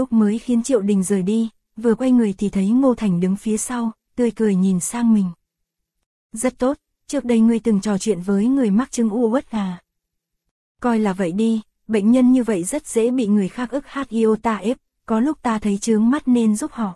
Lúc mới khiến Triệu Đình rời đi, vừa quay người thì thấy Ngô Thành đứng phía sau, tươi cười nhìn sang mình. Rất tốt, trước đây ngươi từng trò chuyện với người mắc chứng u uất à? Coi là vậy đi, bệnh nhân như vậy rất dễ bị người khác ức iota ép, có lúc ta thấy chướng mắt nên giúp họ.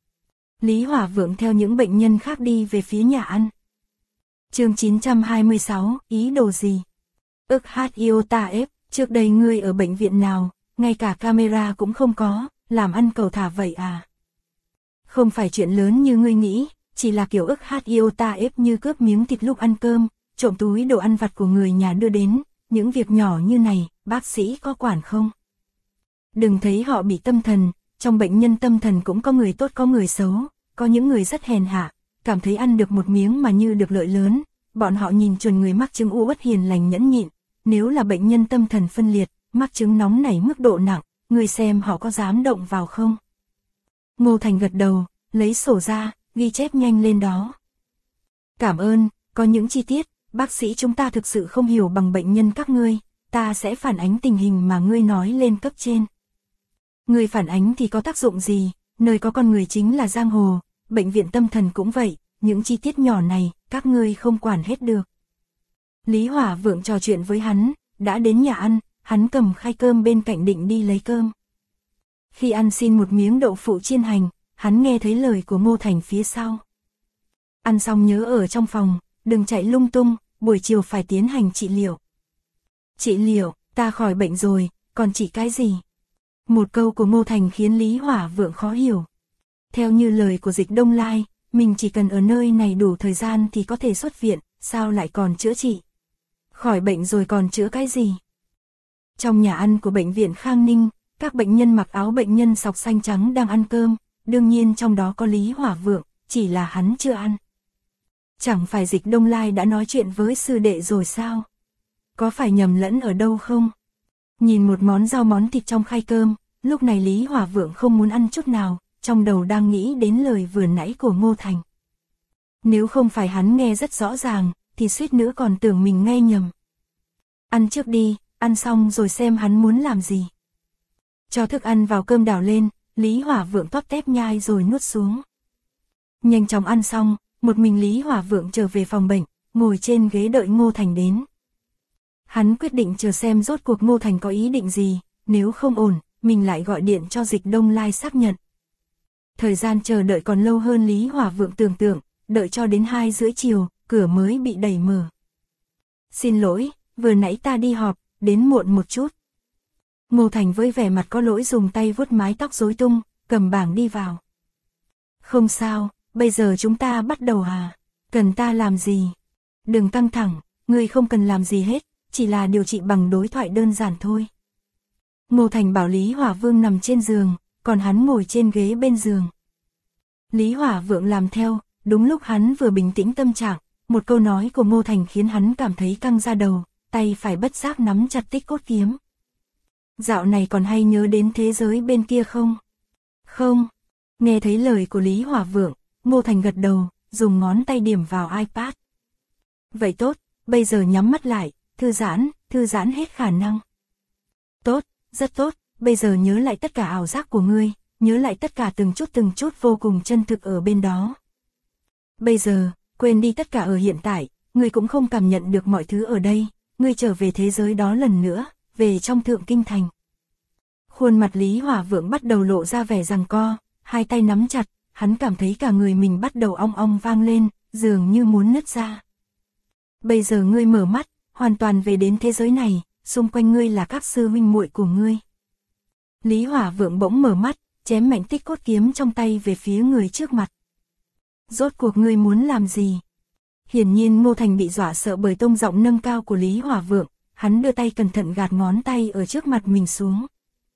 Lý Hỏa Vượng theo những bệnh nhân khác đi về phía nhà ăn. Chương 926, ý đồ gì? Ức iota ép, trước đây ngươi ở bệnh viện nào, ngay cả camera cũng không có, làm ăn cầu thả vậy à? Không phải chuyện lớn như ngươi nghĩ, chỉ là kiểu ức iota ép như cướp miếng thịt lúc ăn cơm, trộm túi đồ ăn vặt của người nhà đưa đến, những việc nhỏ như này, bác sĩ có quản không? Đừng thấy họ bị tâm thần, trong bệnh nhân tâm thần cũng có người tốt có người xấu, có những người rất hèn hạ, cảm thấy ăn được một miếng mà như được lợi lớn, bọn họ nhìn chuẩn người mắc chứng u uất hiền lành nhẫn nhịn, nếu là bệnh nhân tâm thần phân liệt, mắc chứng nóng nảy mức độ nặng, người xem họ có dám động vào không? Ngô Thành gật đầu, lấy sổ ra, ghi chép nhanh lên đó. Cảm ơn, có những chi tiết, bác sĩ chúng ta thực sự không hiểu bằng bệnh nhân các ngươi, ta sẽ phản ánh tình hình mà ngươi nói lên cấp trên. Ngươi phản ánh thì có tác dụng gì, nơi có con người chính là giang hồ, bệnh viện tâm thần cũng vậy, những chi tiết nhỏ này, các ngươi không quản hết được. Lý Hỏa Vượng trò chuyện với hắn, đã đến nhà ăn, hắn cầm khay cơm bên cạnh định đi lấy cơm. Khi ăn xin một miếng đậu phụ chiên hành, hắn nghe thấy lời của Ngô Thành phía sau. Ăn xong nhớ ở trong phòng, đừng chạy lung tung, buổi chiều phải tiến hành trị liệu. Trị liệu, ta khỏi bệnh rồi, còn trị cái gì? Một câu của Ngô Thành khiến Lý Hỏa Vượng khó hiểu. Theo như lời của Dịch Đông Lai, mình chỉ cần ở nơi này đủ thời gian thì có thể xuất viện, sao lại còn chữa trị? Khỏi bệnh rồi còn chữa cái gì? Trong nhà ăn của bệnh viện Khang Ninh, các bệnh nhân mặc áo bệnh nhân sọc xanh trắng đang ăn cơm, đương nhiên trong đó có Lý Hỏa Vượng, chỉ là hắn chưa ăn. Chẳng phải Dịch Đông Lai đã nói chuyện với sư đệ rồi sao? Có phải nhầm lẫn ở đâu không? Nhìn một món rau món thịt trong khay cơm, lúc này Lý Hỏa Vượng không muốn ăn chút nào, trong đầu đang nghĩ đến lời vừa nãy của Ngô Thành. Nếu không phải hắn nghe rất rõ ràng, thì suýt nữa còn tưởng mình nghe nhầm. Ăn trước đi, ăn xong rồi xem hắn muốn làm gì. Cho thức ăn vào cơm đảo lên, Lý Hỏa Vượng tóp tép nhai rồi nuốt xuống. Nhanh chóng ăn xong, một mình Lý Hỏa Vượng trở về phòng bệnh, ngồi trên ghế đợi Ngô Thành đến. Hắn quyết định chờ xem rốt cuộc Ngô Thành có ý định gì, nếu không ổn, mình lại gọi điện cho Dịch Đông Lai xác nhận. Thời gian chờ đợi còn lâu hơn Lý Hỏa Vượng tưởng tượng, đợi cho đến 2:30 chiều, cửa mới bị đẩy mở. Xin lỗi, vừa nãy ta đi họp, đến muộn một chút. Ngô Thành với vẻ mặt có lỗi dùng tay vuốt mái tóc rối tung, cầm bảng đi vào. Không sao, bây giờ chúng ta bắt đầu à? Cần ta làm gì? Đừng căng thẳng, ngươi không cần làm gì hết, chỉ là điều trị bằng đối thoại đơn giản thôi. Ngô Thành bảo Lý Hỏa Vương nằm trên giường, còn hắn ngồi trên ghế bên giường. Lý Hỏa Vượng làm theo, đúng lúc hắn vừa bình tĩnh tâm trạng, một câu nói của Ngô Thành khiến hắn cảm thấy căng da đầu, tay phải bất giác nắm chặt tích cốt kiếm. Dạo này còn hay nhớ đến thế giới bên kia không? Không. Nghe thấy lời của Lý Hỏa Vượng, Ngô Thành gật đầu, dùng ngón tay điểm vào iPad. Vậy tốt, bây giờ nhắm mắt lại, thư giãn hết khả năng. Tốt, rất tốt, bây giờ nhớ lại tất cả ảo giác của ngươi, nhớ lại tất cả từng chút vô cùng chân thực ở bên đó. Bây giờ, quên đi tất cả ở hiện tại, ngươi cũng không cảm nhận được mọi thứ ở đây, ngươi trở về thế giới đó lần nữa, về trong Thượng Kinh Thành. Khuôn mặt Lý Hỏa Vượng bắt đầu lộ ra vẻ giằng co, hai tay nắm chặt, hắn cảm thấy cả người mình bắt đầu ong ong vang lên, dường như muốn nứt ra. Bây giờ ngươi mở mắt, hoàn toàn về đến thế giới này, xung quanh ngươi là các sư huynh muội của ngươi. Lý Hỏa Vượng bỗng mở mắt, chém mạnh tích cốt kiếm trong tay về phía người trước mặt. Rốt cuộc ngươi muốn làm gì? Hiển nhiên Ngô Thành bị dọa sợ bởi tông giọng nâng cao của Lý Hỏa Vượng, hắn đưa tay cẩn thận gạt ngón tay ở trước mặt mình xuống.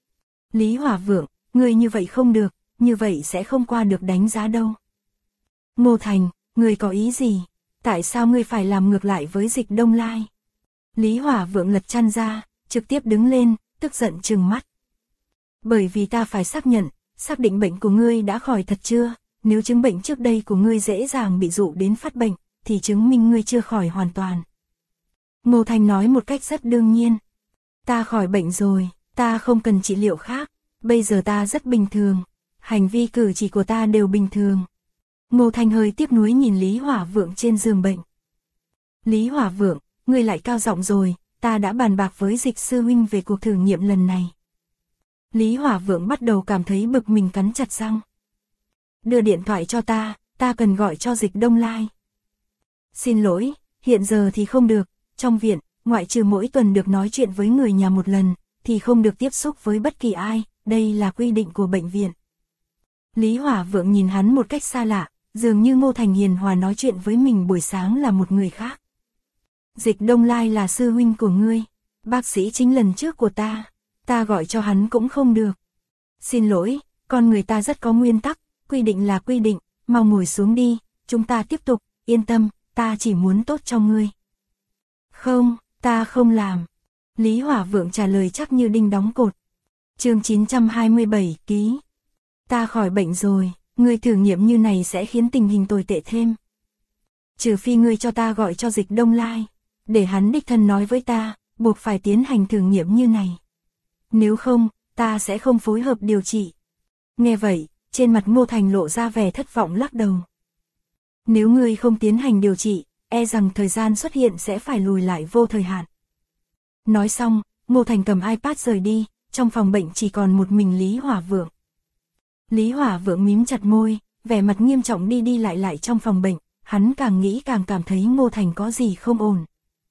Lý Hỏa Vượng, ngươi như vậy không được, như vậy sẽ không qua được đánh giá đâu. Ngô Thành, ngươi có ý gì? Tại sao ngươi phải làm ngược lại với Dịch Đông Lai? Lý Hỏa Vượng lật chăn ra, trực tiếp đứng lên, tức giận trừng mắt. Bởi vì ta phải xác định bệnh của ngươi đã khỏi thật chưa, nếu chứng bệnh trước đây của ngươi dễ dàng bị dụ đến phát bệnh, thì chứng minh ngươi chưa khỏi hoàn toàn. Ngô Thành nói một cách rất đương nhiên. Ta khỏi bệnh rồi, ta không cần trị liệu khác. Bây giờ ta rất bình thường, hành vi cử chỉ của ta đều bình thường. Ngô Thành hơi tiếc nuối nhìn Lý Hỏa Vượng trên giường bệnh. Lý Hỏa Vượng, ngươi lại cao giọng rồi, ta đã bàn bạc với Dịch sư huynh về cuộc thử nghiệm lần này. Lý Hỏa Vượng bắt đầu cảm thấy bực mình, cắn chặt răng. Đưa điện thoại cho ta cần gọi cho Dịch Đông Lai. Xin lỗi, hiện giờ thì không được, trong viện, ngoại trừ mỗi tuần được nói chuyện với người nhà một lần, thì không được tiếp xúc với bất kỳ ai, đây là quy định của bệnh viện. Lý Hỏa Vượng nhìn hắn một cách xa lạ, dường như Ngô Thành hiền hòa nói chuyện với mình buổi sáng là một người khác. Dịch Đông Lai là sư huynh của ngươi, bác sĩ chính lần trước của ta gọi cho hắn cũng không được. Xin lỗi, con người ta rất có nguyên tắc, quy định là quy định, mau ngồi xuống đi, chúng ta tiếp tục, yên tâm, ta chỉ muốn tốt cho ngươi. Không, ta không làm. Lý Hỏa Vượng trả lời chắc như đinh đóng cột. Chương 927 ký. Ta khỏi bệnh rồi, ngươi thử nghiệm như này sẽ khiến tình hình tồi tệ thêm. Trừ phi ngươi cho ta gọi cho Dịch Đông Lai, để hắn đích thân nói với ta, buộc phải tiến hành thử nghiệm như này. Nếu không, ta sẽ không phối hợp điều trị. Nghe vậy, trên mặt Ngô Thành lộ ra vẻ thất vọng, lắc đầu. Nếu ngươi không tiến hành điều trị, e rằng thời gian xuất hiện sẽ phải lùi lại vô thời hạn. Nói xong, Ngô Thành cầm iPad rời đi, trong phòng bệnh chỉ còn một mình Lý Hỏa Vượng. Lý Hỏa Vượng mím chặt môi, vẻ mặt nghiêm trọng đi đi lại trong phòng bệnh, hắn càng nghĩ càng cảm thấy Ngô Thành có gì không ổn.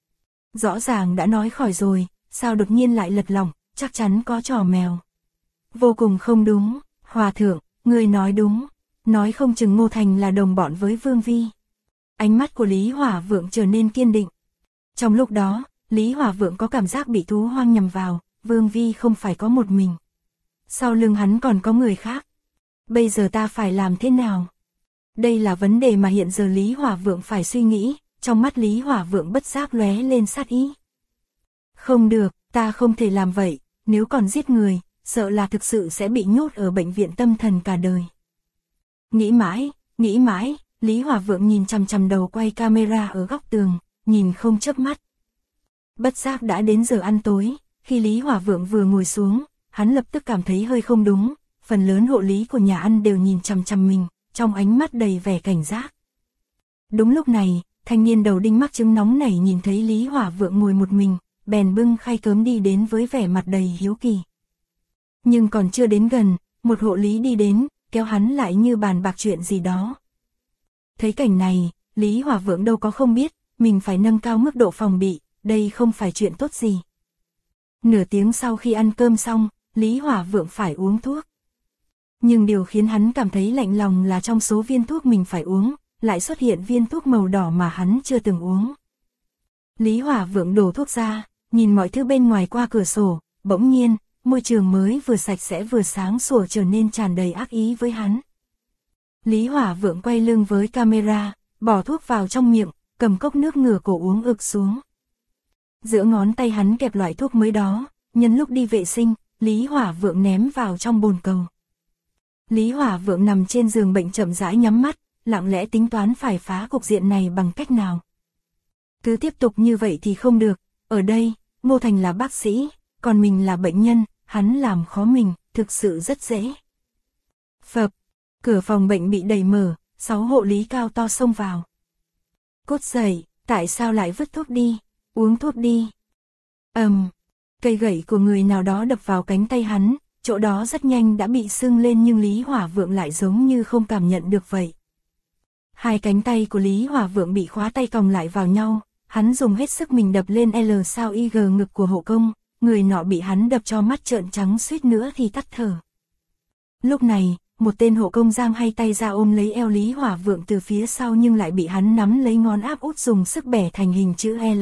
Rõ ràng đã nói khỏi rồi, sao đột nhiên lại lật lỏng, chắc chắn có trò mèo. Vô cùng không đúng, Hòa thượng, người nói đúng, nói không chừng Ngô Thành là đồng bọn với Vương Vi. Ánh mắt của Lý Hỏa Vượng trở nên kiên định. Trong lúc đó, Lý Hỏa Vượng có cảm giác bị thú hoang nhằm vào, Vương Vi không phải có một mình. Sau lưng hắn còn có người khác. Bây giờ ta phải làm thế nào? Đây là vấn đề mà hiện giờ Lý Hỏa Vượng phải suy nghĩ, trong mắt Lý Hỏa Vượng bất giác lóe lên sát ý. Không được, ta không thể làm vậy, nếu còn giết người, sợ là thực sự sẽ bị nhốt ở bệnh viện tâm thần cả đời. Nghĩ mãi, Lý Hỏa Vượng nhìn chằm chằm đầu quay camera ở góc tường, nhìn không chớp mắt. Bất giác đã đến giờ ăn tối, khi Lý Hỏa Vượng vừa ngồi xuống, hắn lập tức cảm thấy hơi không đúng, phần lớn hộ lý của nhà ăn đều nhìn chằm chằm mình, trong ánh mắt đầy vẻ cảnh giác. Đúng lúc này, thanh niên đầu đinh mắc chứng nóng nảy nhìn thấy Lý Hỏa Vượng ngồi một mình, bèn bưng khay cơm đi đến với vẻ mặt đầy hiếu kỳ. Nhưng còn chưa đến gần, một hộ lý đi đến, kéo hắn lại như bàn bạc chuyện gì đó. Thấy cảnh này, Lý Hỏa Vượng đâu có không biết, mình phải nâng cao mức độ phòng bị, đây không phải chuyện tốt gì. Nửa tiếng sau khi ăn cơm xong, Lý Hỏa Vượng phải uống thuốc. Nhưng điều khiến hắn cảm thấy lạnh lòng là trong số viên thuốc mình phải uống, lại xuất hiện viên thuốc màu đỏ mà hắn chưa từng uống. Lý Hỏa Vượng đổ thuốc ra, nhìn mọi thứ bên ngoài qua cửa sổ, bỗng nhiên, môi trường mới vừa sạch sẽ vừa sáng sủa trở nên tràn đầy ác ý với hắn. Lý Hỏa Vượng quay lưng với camera, bỏ thuốc vào trong miệng, cầm cốc nước ngửa cổ uống ực xuống. Giữa ngón tay hắn kẹp loại thuốc mới đó, nhân lúc đi vệ sinh, Lý Hỏa Vượng ném vào trong bồn cầu. Lý Hỏa Vượng nằm trên giường bệnh chậm rãi nhắm mắt, lặng lẽ tính toán phải phá cục diện này bằng cách nào. Cứ tiếp tục như vậy thì không được, ở đây, Ngô Thành là bác sĩ, còn mình là bệnh nhân, hắn làm khó mình, thực sự rất dễ. Phập, cửa phòng bệnh bị đẩy mở, 6 hộ lý cao to xông vào. Cốt dậy, tại sao lại vứt thuốc đi, uống thuốc đi. Cây gậy của người nào đó đập vào cánh tay hắn, chỗ đó rất nhanh đã bị sưng lên nhưng Lý Hỏa Vượng lại giống như không cảm nhận được vậy. Hai cánh tay của Lý Hỏa Vượng bị khóa tay còng lại vào nhau, hắn dùng hết sức mình đập lên L sao IG ngực của hộ công, người nọ bị hắn đập cho mắt trợn trắng suýt nữa thì tắt thở. Lúc này, một tên hộ công giang hay tay ra ôm lấy eo Lý Hỏa Vượng từ phía sau nhưng lại bị hắn nắm lấy ngón áp út dùng sức bẻ thành hình chữ L.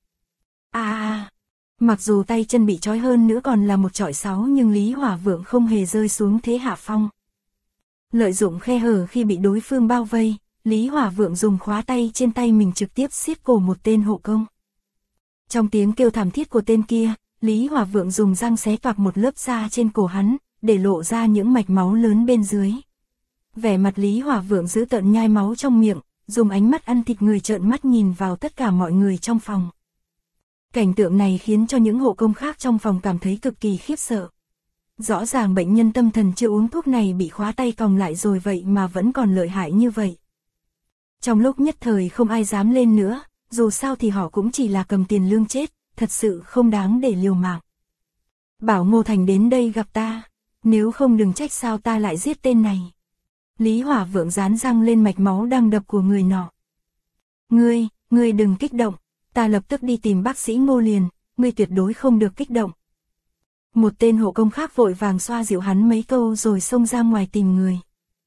Mặc dù tay chân bị trói hơn nữa còn là một chọi 6 nhưng Lý Hỏa Vượng không hề rơi xuống thế hạ phong. Lợi dụng khe hở khi bị đối phương bao vây, Lý Hỏa Vượng dùng khóa tay trên tay mình trực tiếp siết cổ một tên hộ công. Trong tiếng kêu thảm thiết của tên kia, Lý Hỏa Vượng dùng răng xé toạc một lớp da trên cổ hắn, để lộ ra những mạch máu lớn bên dưới. Vẻ mặt Lý Hỏa Vượng giữ tợn nhai máu trong miệng, dùng ánh mắt ăn thịt người trợn mắt nhìn vào tất cả mọi người trong phòng. Cảnh tượng này khiến cho những hộ công khác trong phòng cảm thấy cực kỳ khiếp sợ. Rõ ràng bệnh nhân tâm thần chưa uống thuốc này bị khóa tay còng lại rồi vậy mà vẫn còn lợi hại như vậy. Trong lúc nhất thời không ai dám lên nữa, dù sao thì họ cũng chỉ là cầm tiền lương chết, thật sự không đáng để liều mạng. Bảo Ngô Thành đến đây gặp ta, nếu không đừng trách sao ta lại giết tên này. Lý Hỏa Vượng dán răng lên mạch máu đang đập của người nọ. Ngươi đừng kích động, ta lập tức đi tìm bác sĩ Ngô liền, ngươi tuyệt đối không được kích động. Một tên hộ công khác vội vàng xoa dịu hắn mấy câu rồi xông ra ngoài tìm người.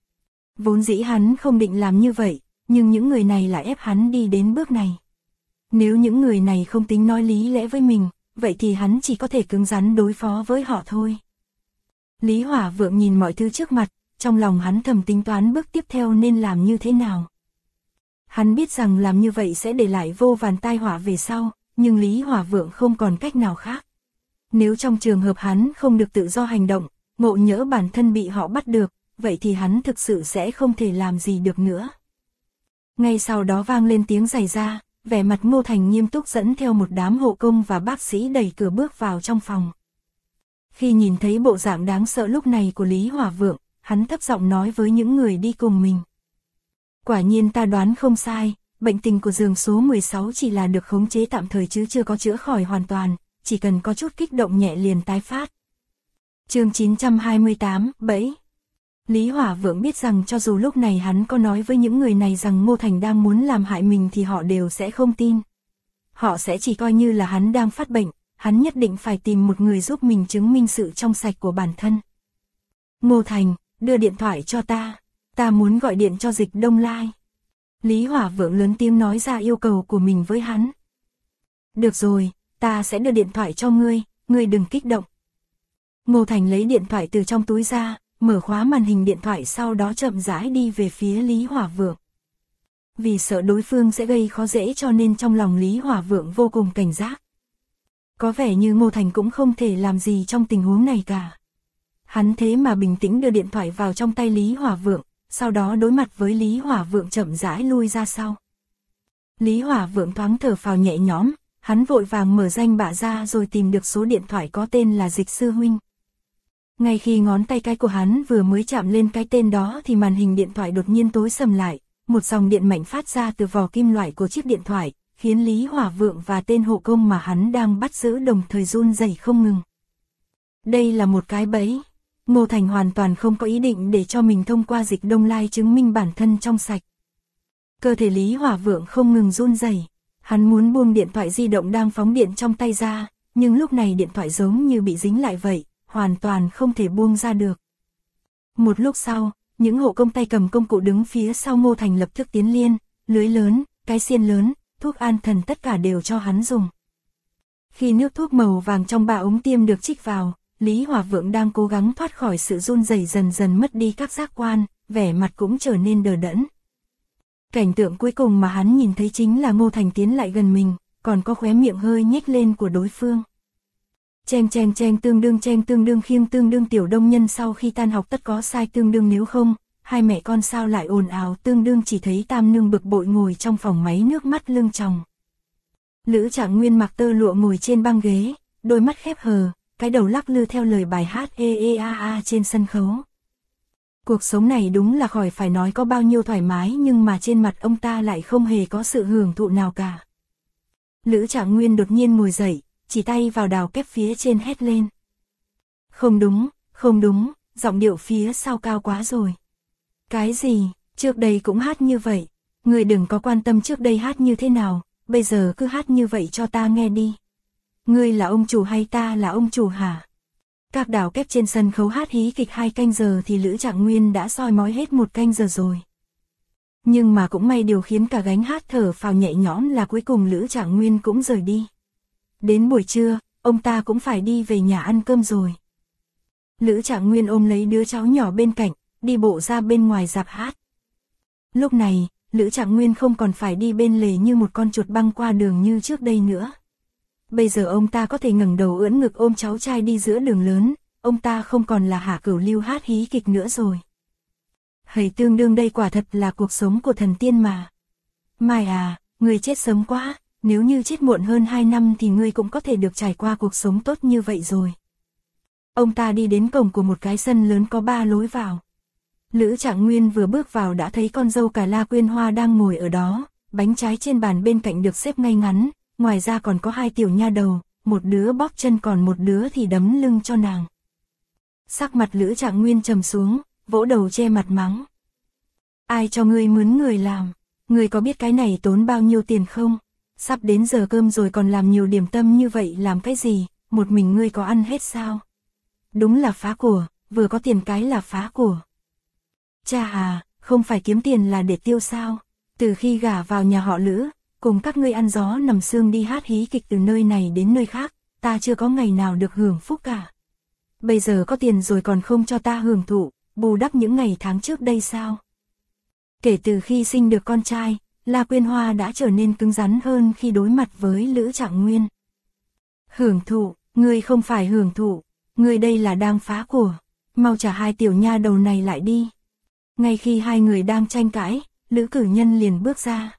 Vốn dĩ hắn không định làm như vậy, nhưng những người này lại ép hắn đi đến bước này. Nếu những người này không tính nói lý lẽ với mình, vậy thì hắn chỉ có thể cứng rắn đối phó với họ thôi. Lý Hỏa Vượng nhìn mọi thứ trước mặt, trong lòng hắn thầm tính toán bước tiếp theo nên làm như thế nào. Hắn biết rằng làm như vậy sẽ để lại vô vàn tai họa về sau, nhưng Lý Hỏa Vượng không còn cách nào khác. Nếu trong trường hợp hắn không được tự do hành động, ngộ nhỡ bản thân bị họ bắt được, vậy thì hắn thực sự sẽ không thể làm gì được nữa. Ngay sau đó vang lên tiếng giày ra, vẻ mặt Ngô Thành nghiêm túc dẫn theo một đám hộ công và bác sĩ đẩy cửa bước vào trong phòng. Khi nhìn thấy bộ dạng đáng sợ lúc này của Lý Hỏa Vượng, hắn thấp giọng nói với những người đi cùng mình. Quả nhiên ta đoán không sai, bệnh tình của giường số 16 chỉ là được khống chế tạm thời chứ chưa có chữa khỏi hoàn toàn, chỉ cần có chút kích động nhẹ liền tái phát. Chương 928, bẫy. Lý Hỏa Vượng biết rằng cho dù lúc này hắn có nói với những người này rằng Ngô Thành đang muốn làm hại mình thì họ đều sẽ không tin. Họ sẽ chỉ coi như là hắn đang phát bệnh, hắn nhất định phải tìm một người giúp mình chứng minh sự trong sạch của bản thân. Ngô Thành, đưa điện thoại cho ta muốn gọi điện cho Dịch Đông Lai. Lý Hỏa Vượng lớn tiếng nói ra yêu cầu của mình với hắn. Được rồi, ta sẽ đưa điện thoại cho ngươi đừng kích động. Ngô Thành lấy điện thoại từ trong túi ra, mở khóa màn hình điện thoại sau đó chậm rãi đi về phía Lý Hỏa Vượng. Vì sợ đối phương sẽ gây khó dễ cho nên trong lòng Lý Hỏa Vượng vô cùng cảnh giác. Có vẻ như Ngô Thành cũng không thể làm gì trong tình huống này cả. Hắn thế mà bình tĩnh đưa điện thoại vào trong tay Lý Hỏa Vượng, sau đó đối mặt với Lý Hỏa Vượng chậm rãi lui ra sau. Lý Hỏa Vượng thoáng thở phào nhẹ nhõm, hắn vội vàng mở danh bạ ra rồi tìm được số điện thoại có tên là Dịch Sư Huynh. Ngay khi ngón tay cái của hắn vừa mới chạm lên cái tên đó thì màn hình điện thoại đột nhiên tối sầm lại, một dòng điện mạnh phát ra từ vỏ kim loại của chiếc điện thoại, khiến Lý Hỏa Vượng và tên hộ công mà hắn đang bắt giữ đồng thời run rẩy không ngừng. Đây là một cái bẫy. Ngô Thành hoàn toàn không có ý định để cho mình thông qua Dịch Đông Lai chứng minh bản thân trong sạch. Cơ thể Lý Hỏa Vượng không ngừng run rẩy, hắn muốn buông điện thoại di động đang phóng điện trong tay ra, nhưng lúc này điện thoại giống như bị dính lại vậy, hoàn toàn không thể buông ra được. Một lúc sau, những hộ công tay cầm công cụ đứng phía sau Ngô Thành lập tức tiến liên, lưới lớn, cái xiên lớn, thuốc an thần tất cả đều cho hắn dùng. Khi nước thuốc màu vàng trong 3 ống tiêm được trích vào, Lý Hỏa Vượng đang cố gắng thoát khỏi sự run rẩy dần dần mất đi các giác quan, vẻ mặt cũng trở nên đờ đẫn. Cảnh tượng cuối cùng mà hắn nhìn thấy chính là Ngô Thành tiến lại gần mình, còn có khóe miệng hơi nhếch lên của đối phương. Cheng tương đương khiêng tương đương tiểu đông nhân sau khi tan học tất có sai tương đương nếu không, hai mẹ con sao lại ồn ào tương đương chỉ thấy Tam Nương bực bội ngồi trong phòng máy nước mắt lưng tròng. Lữ Trạng Nguyên mặc tơ lụa ngồi trên băng ghế, đôi mắt khép hờ, cái đầu lắc lư theo lời bài hát EEAA trên sân khấu. Cuộc sống này đúng là khỏi phải nói có bao nhiêu thoải mái nhưng mà trên mặt ông ta lại không hề có sự hưởng thụ nào cả. Lữ Trạng Nguyên đột nhiên ngồi dậy, chỉ tay vào đào kép phía trên hét lên. Không đúng, giọng điệu phía sau cao quá rồi. Cái gì, trước đây cũng hát như vậy, người đừng có quan tâm trước đây hát như thế nào, bây giờ cứ hát như vậy cho ta nghe đi. Ngươi là ông chủ hay ta là ông chủ hả? Các đào kép trên sân khấu hát hí kịch 2 canh giờ thì Lữ Trạng Nguyên đã soi mói hết 1 canh giờ rồi. Nhưng mà cũng may điều khiến cả gánh hát thở phào nhẹ nhõm là cuối cùng Lữ Trạng Nguyên cũng rời đi. Đến buổi trưa, ông ta cũng phải đi về nhà ăn cơm rồi. Lữ Trạng Nguyên ôm lấy đứa cháu nhỏ bên cạnh, đi bộ ra bên ngoài rạp hát. Lúc này, Lữ Trạng Nguyên không còn phải đi bên lề như một con chuột băng qua đường như trước đây nữa. Bây giờ ông ta có thể ngẩng đầu ưỡn ngực ôm cháu trai đi giữa đường lớn, ông ta không còn là Hạ Cửu Lưu hát hí kịch nữa rồi. Hầy tương đương đây quả thật là cuộc sống của thần tiên mà. Mai à, người chết sớm quá, nếu như chết muộn hơn 2 năm thì ngươi cũng có thể được trải qua cuộc sống tốt như vậy rồi. Ông ta đi đến cổng của một cái sân lớn có 3 lối vào. Lữ Trạng Nguyên vừa bước vào đã thấy con dâu cả La Quyên Hoa đang ngồi ở đó, bánh trái trên bàn bên cạnh được xếp ngay ngắn, ngoài ra còn có 2 tiểu nha đầu, một đứa bóp chân còn một đứa thì đấm lưng cho nàng. Sắc mặt Lữ Trạng Nguyên trầm xuống, vỗ đầu che mặt mắng. Ai cho ngươi mướn người làm? Ngươi có biết cái này tốn bao nhiêu tiền không? Sắp đến giờ cơm rồi còn làm nhiều điểm tâm như vậy làm cái gì, một mình ngươi có ăn hết sao? Đúng là phá của, vừa có tiền cái là phá của. Cha à, không phải kiếm tiền là để tiêu sao? Từ khi gả vào nhà họ Lữ, cùng các ngươi ăn gió nằm sương đi hát hí kịch từ nơi này đến nơi khác, ta chưa có ngày nào được hưởng phúc cả. Bây giờ có tiền rồi còn không cho ta hưởng thụ, bù đắp những ngày tháng trước đây sao? Kể từ khi sinh được con trai, La Quyên Hoa đã trở nên cứng rắn hơn khi đối mặt với Lữ Trạng Nguyên. Hưởng thụ, ngươi không phải hưởng thụ, ngươi đây là đang phá của, mau trả 2 tiểu nha đầu này lại đi. Ngay khi 2 người đang tranh cãi, Lữ Cử Nhân liền bước ra.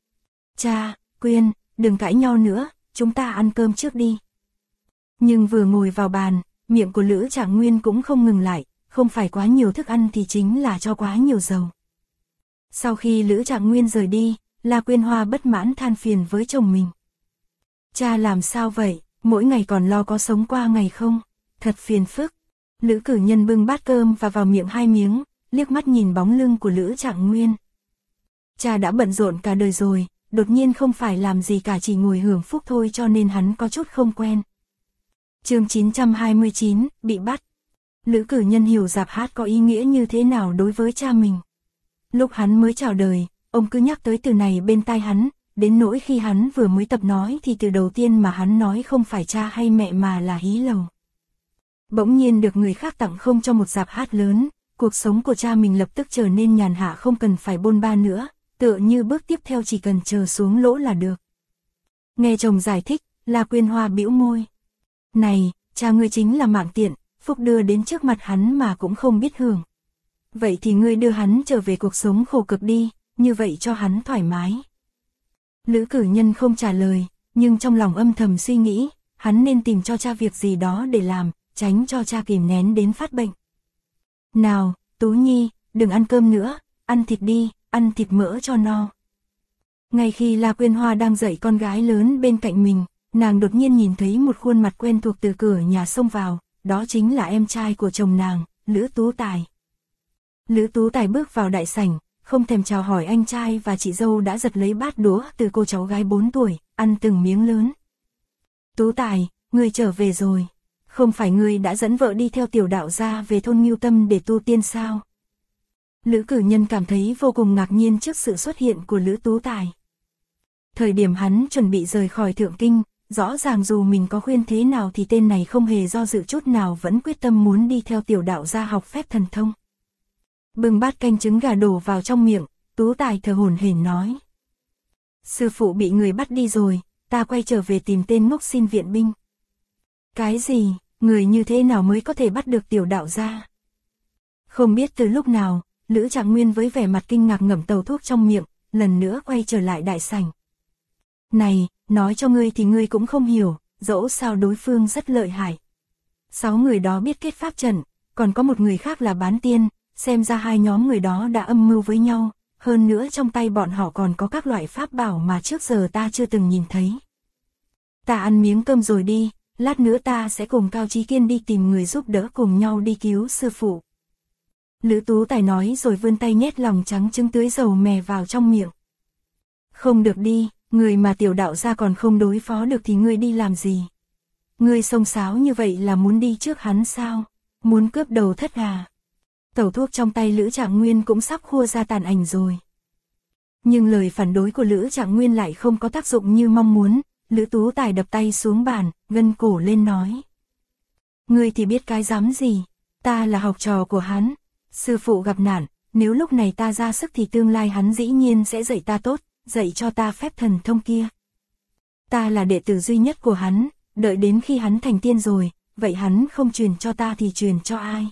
Cha, Quyên, đừng cãi nhau nữa, chúng ta ăn cơm trước đi. Nhưng vừa ngồi vào bàn, miệng của Lữ Trạng Nguyên cũng không ngừng lại, không phải quá nhiều thức ăn thì chính là cho quá nhiều dầu. Sau khi Lữ Trạng Nguyên rời đi, La Quyên Hoa bất mãn than phiền với chồng mình. Cha làm sao vậy, mỗi ngày còn lo có sống qua ngày không, thật phiền phức. Lữ Cử Nhân bưng bát cơm và vào miệng 2 miếng, liếc mắt nhìn bóng lưng của Lữ Trạng Nguyên. Cha đã bận rộn cả đời rồi, đột nhiên không phải làm gì cả chỉ ngồi hưởng phúc thôi cho nên hắn có chút không quen. Chương 929, bị bắt. Lữ Cử Nhân hiểu rạp hát có ý nghĩa như thế nào đối với cha mình. Lúc hắn mới chào đời, ông cứ nhắc tới từ này bên tai hắn, đến nỗi khi hắn vừa mới tập nói thì từ đầu tiên mà hắn nói không phải cha hay mẹ mà là hí lầu. Bỗng nhiên được người khác tặng không cho một rạp hát lớn, cuộc sống của cha mình lập tức trở nên nhàn hạ không cần phải bôn ba nữa, tựa như bước tiếp theo chỉ cần chờ xuống lỗ là được. Nghe chồng giải thích, La Quyên Hoa bĩu môi. Này, cha ngươi chính là mạng tiện, phúc đưa đến trước mặt hắn mà cũng không biết hưởng. Vậy thì ngươi đưa hắn trở về cuộc sống khổ cực đi, như vậy cho hắn thoải mái. Lữ Cử Nhân không trả lời, nhưng trong lòng âm thầm suy nghĩ, hắn nên tìm cho cha việc gì đó để làm, tránh cho cha kìm nén đến phát bệnh. Nào, Tú Nhi, đừng ăn cơm nữa, ăn thịt đi, ăn thịt mỡ cho no. Ngay khi La Quyên Hoa đang dạy con gái lớn bên cạnh mình, nàng đột nhiên nhìn thấy một khuôn mặt quen thuộc từ cửa nhà xông vào, đó chính là em trai của chồng nàng, Lữ Tú Tài. Lữ Tú Tài bước vào đại sảnh, không thèm chào hỏi anh trai và chị dâu đã giật lấy bát đũa từ cô cháu gái 4 tuổi, ăn từng miếng lớn. Tú Tài, ngươi trở về rồi. Không phải ngươi đã dẫn vợ đi theo tiểu đạo gia về thôn Ngưu Tâm để tu tiên sao? Lữ Cử Nhân cảm thấy vô cùng ngạc nhiên trước sự xuất hiện của Lữ Tú Tài. Thời điểm hắn chuẩn bị rời khỏi Thượng Kinh, rõ ràng dù mình có khuyên thế nào thì tên này không hề do dự chút nào vẫn quyết tâm muốn đi theo tiểu đạo gia học phép thần thông. Bưng bát canh trứng gà đổ vào trong miệng, Tú Tài thở hổn hển nói. Sư phụ bị người bắt đi rồi, ta quay trở về tìm tên ngốc xin viện binh. Cái gì, người như thế nào mới có thể bắt được tiểu đạo gia? Không biết từ lúc nào, Lữ Trạng Nguyên với vẻ mặt kinh ngạc ngậm tàu thuốc trong miệng, lần nữa quay trở lại đại sảnh. Này, nói cho ngươi thì ngươi cũng không hiểu, dẫu sao đối phương rất lợi hại. 6 người đó biết kết pháp trận, còn có một người khác là bán tiên, xem ra 2 nhóm người đó đã âm mưu với nhau, hơn nữa trong tay bọn họ còn có các loại pháp bảo mà trước giờ ta chưa từng nhìn thấy. Ta ăn miếng cơm rồi đi, lát nữa ta sẽ cùng Cao Chí Kiên đi tìm người giúp đỡ cùng nhau đi cứu sư phụ. Lữ Tú Tài nói rồi vươn tay nhét lòng trắng trứng tưới dầu mè vào trong miệng. Không được đi, người mà tiểu đạo gia còn không đối phó được thì ngươi đi làm gì? Ngươi xông xáo như vậy là muốn đi trước hắn sao? Muốn cướp đầu thất à? Tẩu thuốc trong tay Lữ Trạng Nguyên cũng sắp khua ra tàn ảnh rồi. Nhưng lời phản đối của Lữ Trạng Nguyên lại không có tác dụng như mong muốn, Lữ Tú Tài đập tay xuống bàn, gân cổ lên nói. Ngươi thì biết cái dám gì, ta là học trò của hắn, sư phụ gặp nạn, nếu lúc này ta ra sức thì tương lai hắn dĩ nhiên sẽ dạy ta tốt, dạy cho ta phép thần thông kia. Ta là đệ tử duy nhất của hắn, đợi đến khi hắn thành tiên rồi, vậy hắn không truyền cho ta thì truyền cho ai?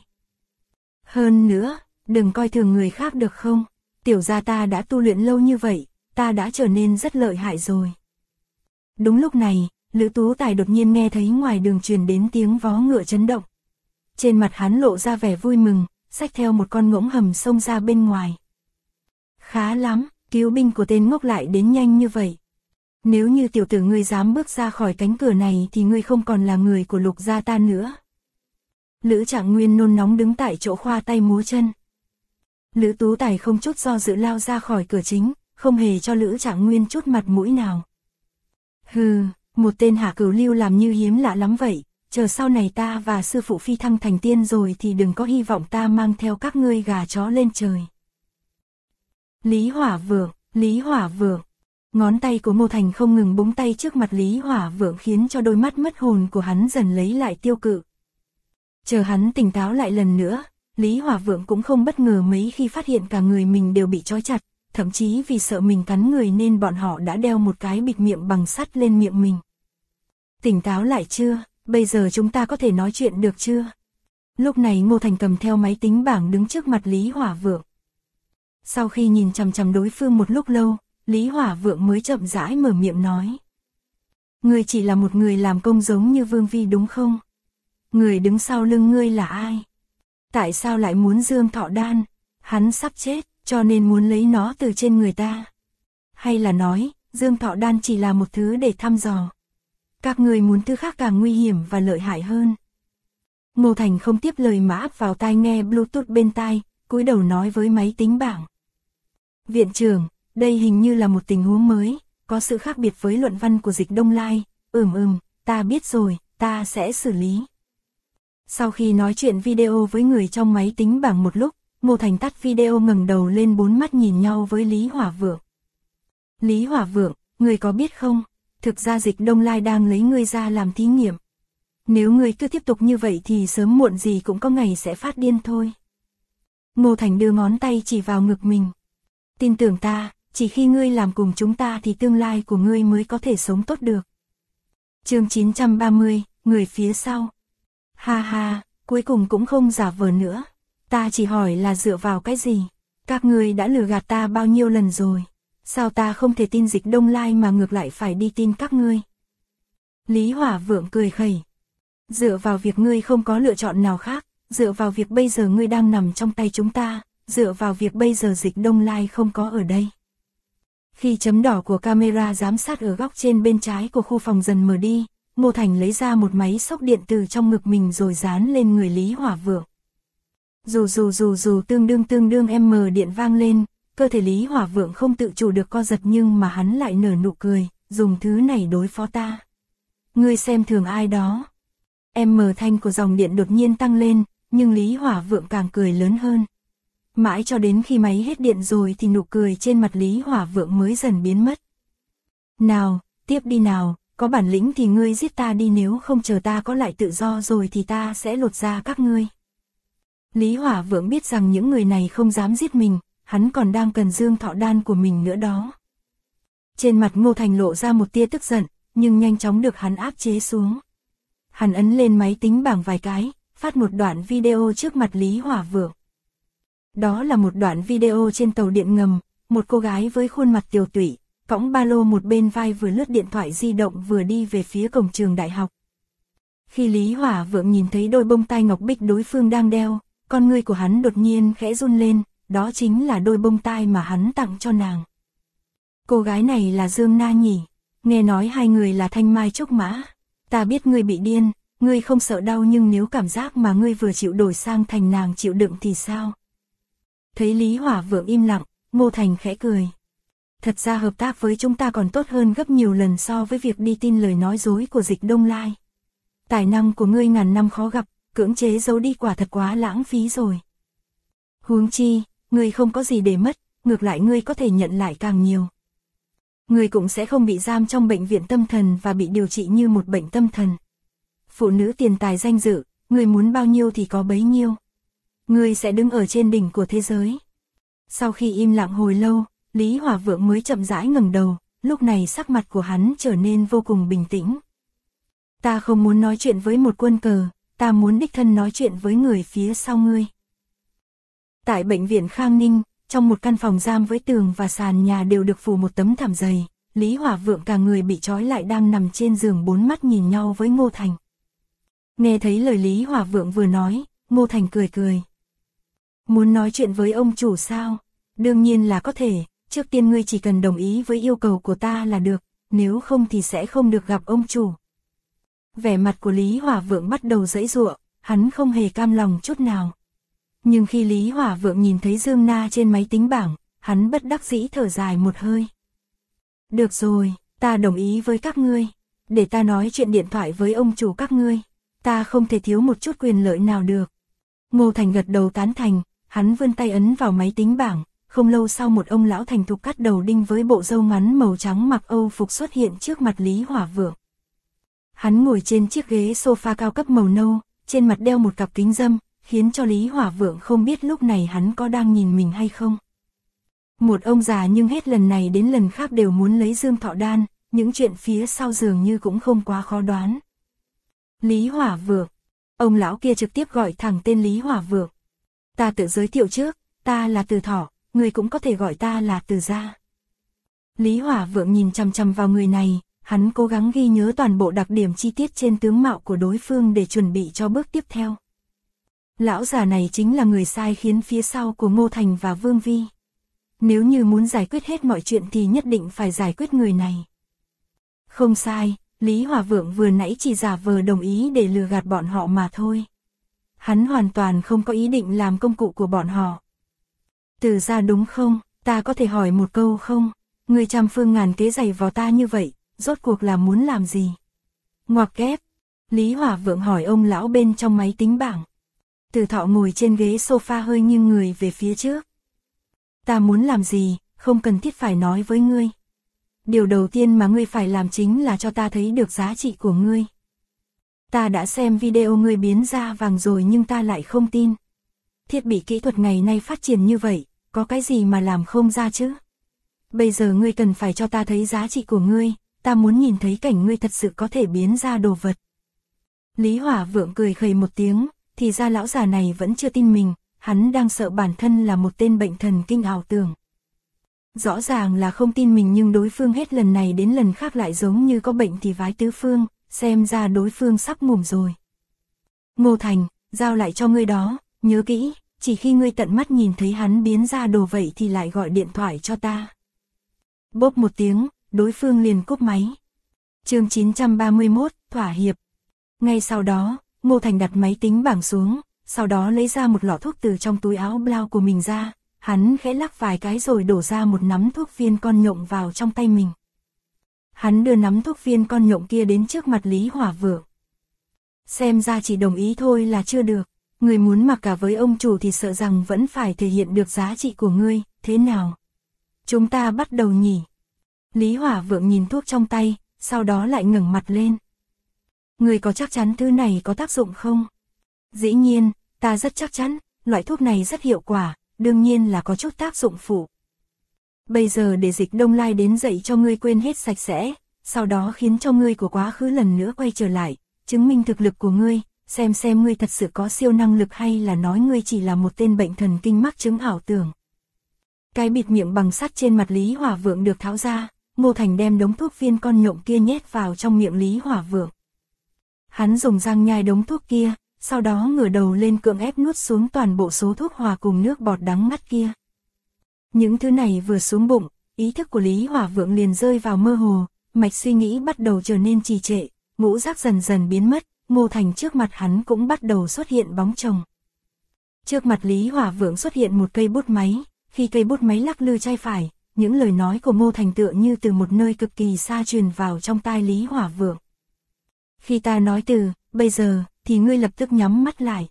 Hơn nữa, đừng coi thường người khác được không? Tiểu gia ta đã tu luyện lâu như vậy, ta đã trở nên rất lợi hại rồi. Đúng lúc này, Lữ Tú Tài đột nhiên nghe thấy ngoài đường truyền đến tiếng vó ngựa chấn động. Trên mặt hắn lộ ra vẻ vui mừng, xách theo một con ngỗng hầm xông ra bên ngoài. Khá lắm, cứu binh của tên ngốc lại đến nhanh như vậy. Nếu như tiểu tử ngươi dám bước ra khỏi cánh cửa này thì ngươi không còn là người của Lục gia ta nữa. Lữ Trạng Nguyên nôn nóng đứng tại chỗ khoa tay múa chân. Lữ Tú Tài không chút do dự lao ra khỏi cửa chính, không hề cho Lữ Trạng Nguyên chút mặt mũi nào. Hừ, một tên hạ cửu lưu làm như hiếm lạ lắm vậy, chờ sau này ta và sư phụ phi thăng thành tiên rồi thì đừng có hy vọng ta mang theo các ngươi gà chó lên trời. Lý Hỏa Vượng, Lý Hỏa Vượng. Ngón tay của Ngô Thành không ngừng búng tay trước mặt Lý Hỏa Vượng khiến cho đôi mắt mất hồn của hắn dần lấy lại tiêu cự. Chờ hắn tỉnh táo lại lần nữa, Lý Hỏa Vượng cũng không bất ngờ mấy khi phát hiện cả người mình đều bị trói chặt, thậm chí vì sợ mình cắn người nên bọn họ đã đeo một cái bịt miệng bằng sắt lên miệng mình. Tỉnh táo lại chưa? Bây giờ chúng ta có thể nói chuyện được chưa? Lúc này Ngô Thành cầm theo máy tính bảng đứng trước mặt Lý Hỏa Vượng. Sau khi nhìn chằm chằm đối phương một lúc lâu, Lý Hỏa Vượng mới chậm rãi mở miệng nói. Ngươi chỉ là một người làm công giống như Vương Vi đúng không? Người đứng sau lưng ngươi là ai? Tại sao lại muốn Dương Thọ Đan? Hắn sắp chết, cho nên muốn lấy nó từ trên người ta. Hay là nói, Dương Thọ Đan chỉ là một thứ để thăm dò. Các người muốn thứ khác càng nguy hiểm và lợi hại hơn. Ngô Thành không tiếp lời mà áp vào tai nghe Bluetooth bên tai, cúi đầu nói với máy tính bảng. Viện trưởng, đây hình như là một tình huống mới, có sự khác biệt với luận văn của Dịch Đông Lai. Ta biết rồi, ta sẽ xử lý. Sau khi nói chuyện video với người trong máy tính bảng một lúc, Ngô Thành tắt video ngẩng đầu lên bốn mắt nhìn nhau với Lý Hỏa Vượng. Lý Hỏa Vượng, ngươi có biết không, thực ra Dịch Đông Lai đang lấy ngươi ra làm thí nghiệm. Nếu ngươi cứ tiếp tục như vậy thì sớm muộn gì cũng có ngày sẽ phát điên thôi. Ngô Thành đưa ngón tay chỉ vào ngực mình. Tin tưởng ta, chỉ khi ngươi làm cùng chúng ta thì tương lai của ngươi mới có thể sống tốt được. Chương 930, người phía sau. Ha ha, cuối cùng cũng không giả vờ nữa. Ta chỉ hỏi là dựa vào cái gì? Các ngươi đã lừa gạt ta bao nhiêu lần rồi? Sao ta không thể tin Dịch Đông Lai mà ngược lại phải đi tin các ngươi? Lý Hỏa Vượng cười khẩy. Dựa vào việc ngươi không có lựa chọn nào khác, dựa vào việc bây giờ ngươi đang nằm trong tay chúng ta, dựa vào việc bây giờ Dịch Đông Lai không có ở đây. Khi chấm đỏ của camera giám sát ở góc trên bên trái của khu phòng dần mờ đi, Ngô Thành lấy ra một máy xốc điện từ trong ngực mình rồi dán lên người Lý Hỏa Vượng. Dù tương đương điện vang lên, cơ thể Lý Hỏa Vượng không tự chủ được co giật nhưng mà hắn lại nở nụ cười, dùng thứ này đối phó ta. Ngươi xem thường ai đó. Thanh của dòng điện đột nhiên tăng lên, nhưng Lý Hỏa Vượng càng cười lớn hơn. Mãi cho đến khi máy hết điện rồi thì nụ cười trên mặt Lý Hỏa Vượng mới dần biến mất. Nào, tiếp đi nào, có bản lĩnh thì ngươi giết ta đi, nếu không chờ ta có lại tự do rồi thì ta sẽ lột da các ngươi. Lý Hỏa Vượng biết rằng những người này không dám giết mình, hắn còn đang cần Dương Thọ Đan của mình nữa đó. Trên mặt Ngô Thành lộ ra một tia tức giận, nhưng nhanh chóng được hắn áp chế xuống. Hắn ấn lên máy tính bảng vài cái, phát một đoạn video trước mặt Lý Hỏa Vượng. Đó là một đoạn video trên tàu điện ngầm, một cô gái với khuôn mặt tiều tụy, cõng ba lô một bên vai vừa lướt điện thoại di động vừa đi về phía cổng trường đại học. Khi Lý Hỏa Vượng nhìn thấy đôi bông tai ngọc bích đối phương đang đeo, con ngươi của hắn đột nhiên khẽ run lên, đó chính là đôi bông tai mà hắn tặng cho nàng. Cô gái này là Dương Na nhỉ? Nghe nói hai người là thanh mai trúc mã. Ta biết ngươi bị điên, ngươi không sợ đau, nhưng nếu cảm giác mà ngươi vừa chịu đổi sang thành nàng chịu đựng thì sao? Thấy Lý Hỏa Vượng im lặng, Ngô Thành khẽ cười. Thật ra hợp tác với chúng ta còn tốt hơn gấp nhiều lần so với việc đi tin lời nói dối của Dịch Đông Lai. Tài năng của ngươi ngàn năm khó gặp, cưỡng chế giấu đi quả thật quá lãng phí rồi. Huống chi, ngươi không có gì để mất, ngược lại ngươi có thể nhận lại càng nhiều. Ngươi cũng sẽ không bị giam trong bệnh viện tâm thần và bị điều trị như một bệnh tâm thần. Phụ nữ tiền tài danh dự, ngươi muốn bao nhiêu thì có bấy nhiêu. Ngươi sẽ đứng ở trên đỉnh của thế giới. Sau khi im lặng hồi lâu, Lý Hỏa Vượng mới chậm rãi ngẩng đầu, lúc này sắc mặt của hắn trở nên vô cùng bình tĩnh. Ta không muốn nói chuyện với một quân cờ, ta muốn đích thân nói chuyện với người phía sau ngươi. Tại bệnh viện Khang Ninh, trong một căn phòng giam với tường và sàn nhà đều được phủ một tấm thảm dày, Lý Hỏa Vượng cả người bị trói lại đang nằm trên giường bốn mắt nhìn nhau với Ngô Thành. Nghe thấy lời Lý Hỏa Vượng vừa nói, Ngô Thành cười cười. Muốn nói chuyện với ông chủ sao? Đương nhiên là có thể, trước tiên ngươi chỉ cần đồng ý với yêu cầu của ta là được, nếu không thì sẽ không được gặp ông chủ. Vẻ mặt của Lý Hỏa Vượng bắt đầu giãy giụa, hắn không hề cam lòng chút nào. Nhưng khi Lý Hỏa Vượng nhìn thấy Dương Na trên máy tính bảng, hắn bất đắc dĩ thở dài một hơi. Được rồi, ta đồng ý với các ngươi, để ta nói chuyện điện thoại với ông chủ các ngươi, ta không thể thiếu một chút quyền lợi nào được. Ngô Thành gật đầu tán thành, hắn vươn tay ấn vào máy tính bảng, không lâu sau một ông lão thành thục cắt đầu đinh với bộ râu ngắn màu trắng mặc Âu phục xuất hiện trước mặt Lý Hỏa Vượng. Hắn ngồi trên chiếc ghế sofa cao cấp màu nâu, trên mặt đeo một cặp kính râm, khiến cho Lý Hỏa Vượng không biết lúc này hắn có đang nhìn mình hay không. Một ông già nhưng hết lần này đến lần khác đều muốn lấy Dương Thọ Đan, những chuyện phía sau dường như cũng không quá khó đoán. Lý Hỏa Vượng. Ông lão kia trực tiếp gọi thẳng tên Lý Hỏa Vượng. Ta tự giới thiệu trước, ta là Từ Thọ, người cũng có thể gọi ta là Từ gia. Lý Hỏa Vượng nhìn chằm chằm vào người này, hắn cố gắng ghi nhớ toàn bộ đặc điểm chi tiết trên tướng mạo của đối phương để chuẩn bị cho bước tiếp theo. Lão già này chính là người sai khiến phía sau của Ngô Thành và Vương Vi. Nếu như muốn giải quyết hết mọi chuyện thì nhất định phải giải quyết người này. Không sai, Lý Hỏa Vượng vừa nãy chỉ giả vờ đồng ý để lừa gạt bọn họ mà thôi. Hắn hoàn toàn không có ý định làm công cụ của bọn họ. Từ gia đúng không, ta có thể hỏi một câu không? Người trăm phương ngàn kế giày vò ta như vậy, rốt cuộc là muốn làm gì? Ngoặc kép, Lý Hỏa Vượng hỏi ông lão bên trong máy tính bảng. Từ Thọ ngồi trên ghế sofa hơi nghiêng người về phía trước. Ta muốn làm gì, không cần thiết phải nói với ngươi. Điều đầu tiên mà ngươi phải làm chính là cho ta thấy được giá trị của ngươi. Ta đã xem video ngươi biến ra vàng rồi nhưng ta lại không tin. Thiết bị kỹ thuật ngày nay phát triển như vậy, có cái gì mà làm không ra chứ? Bây giờ ngươi cần phải cho ta thấy giá trị của ngươi, ta muốn nhìn thấy cảnh ngươi thật sự có thể biến ra đồ vật. Lý Hỏa Vượng cười khẩy một tiếng, thì ra lão già này vẫn chưa tin mình, hắn đang sợ bản thân là một tên bệnh thần kinh ảo tưởng. Rõ ràng là không tin mình nhưng đối phương hết lần này đến lần khác lại giống như có bệnh thì vái tứ phương, xem ra đối phương sắp ngủm rồi. Ngô Thành, giao lại cho ngươi đó, nhớ kỹ, chỉ khi ngươi tận mắt nhìn thấy hắn biến ra đồ vậy thì lại gọi điện thoại cho ta. Bốp một tiếng, đối phương liền cúp máy. Chương 931, thỏa hiệp. Ngay sau đó, Ngô Thành đặt máy tính bảng xuống, sau đó lấy ra một lọ thuốc từ trong túi áo blau của mình ra, hắn khẽ lắc vài cái rồi đổ ra một nắm thuốc viên con nhộng vào trong tay mình. Hắn đưa nắm thuốc viên con nhộng kia đến trước mặt Lý Hỏa Vượng. Xem ra chỉ đồng ý thôi là chưa được, người muốn mặc cả với ông chủ thì sợ rằng vẫn phải thể hiện được giá trị của ngươi, thế nào? Chúng ta bắt đầu nhỉ? Lý Hỏa Vượng nhìn thuốc trong tay, sau đó lại ngẩng mặt lên. Người có chắc chắn thứ này có tác dụng không? Dĩ nhiên, ta rất chắc chắn, loại thuốc này rất hiệu quả, đương nhiên là có chút tác dụng phụ. Bây giờ để Dịch Đông Lai đến dạy cho ngươi quên hết sạch sẽ, sau đó khiến cho ngươi của quá khứ lần nữa quay trở lại, chứng minh thực lực của ngươi, xem ngươi thật sự có siêu năng lực hay là nói ngươi chỉ là một tên bệnh thần kinh mắc chứng ảo tưởng. Cái bịt miệng bằng sắt trên mặt Lý Hỏa Vượng được tháo ra, Ngô Thành đem đống thuốc viên con nhộng kia nhét vào trong miệng Lý Hỏa Vượng. Hắn dùng răng nhai đống thuốc kia, sau đó ngửa đầu lên cưỡng ép nuốt xuống toàn bộ số thuốc hòa cùng nước bọt đắng ngắt kia. Những thứ này vừa xuống bụng, ý thức của Lý Hỏa Vượng liền rơi vào mơ hồ, mạch suy nghĩ bắt đầu trở nên trì trệ, ngũ giác dần dần biến mất, Ngô Thành trước mặt hắn cũng bắt đầu xuất hiện bóng chồng. Trước mặt Lý Hỏa Vượng xuất hiện một cây bút máy, khi cây bút máy lắc lư trái phải, những lời nói của Ngô Thành tựa như từ một nơi cực kỳ xa truyền vào trong tai Lý Hỏa Vượng. Khi ta nói từ, bây giờ, thì ngươi lập tức nhắm mắt lại.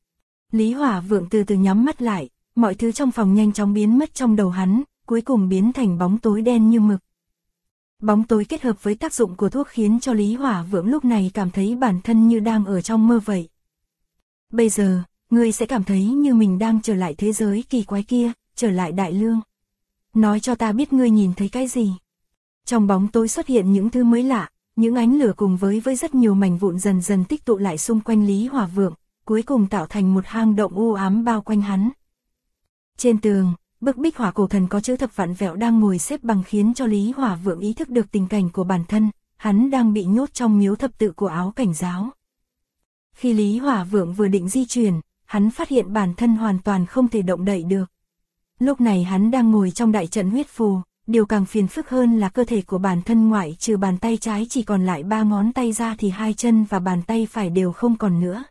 Lý Hỏa Vượng từ từ nhắm mắt lại, mọi thứ trong phòng nhanh chóng biến mất trong đầu hắn, cuối cùng biến thành bóng tối đen như mực. Bóng tối kết hợp với tác dụng của thuốc khiến cho Lý Hỏa Vượng lúc này cảm thấy bản thân như đang ở trong mơ vậy. Bây giờ, ngươi sẽ cảm thấy như mình đang trở lại thế giới kỳ quái kia, trở lại Đại Lương. Nói cho ta biết ngươi nhìn thấy cái gì. Trong bóng tối xuất hiện những thứ mới lạ, những ánh lửa cùng với rất nhiều mảnh vụn dần dần tích tụ lại xung quanh Lý Hỏa Vượng, cuối cùng tạo thành một hang động u ám bao quanh hắn. Trên tường, bức bích hỏa cổ thần có chữ thập vạn vẹo đang ngồi xếp bằng khiến cho Lý Hỏa Vượng ý thức được tình cảnh của bản thân, hắn đang bị nhốt trong miếu thập tự của Áo Cảnh giáo. Khi Lý Hỏa Vượng vừa định di chuyển, hắn phát hiện bản thân hoàn toàn không thể động đậy được. Lúc này hắn đang ngồi trong đại trận huyết phù, điều càng phiền phức hơn là cơ thể của bản thân ngoại trừ bàn tay trái chỉ còn lại 3 ngón tay ra thì 2 chân và bàn tay phải đều không còn nữa.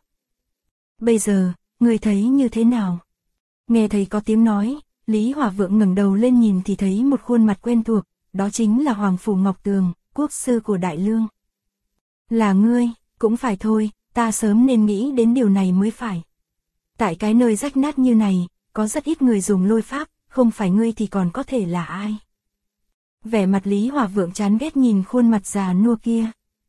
Bây giờ, người thấy như thế nào? Nghe thấy có tiếng nói, Lý Hỏa Vượng ngẩng đầu lên nhìn thì thấy một khuôn mặt quen thuộc, đó chính là Hoàng Phủ Ngọc Tường, quốc sư của Đại Lương. Là ngươi, cũng phải thôi, ta sớm nên nghĩ đến điều này mới phải. Tại cái nơi rách nát như này, có rất ít người dùng lôi pháp, không phải ngươi thì còn có thể là ai? Vẻ mặt Lý Hỏa Vượng chán ghét nhìn khuôn mặt già nua kia.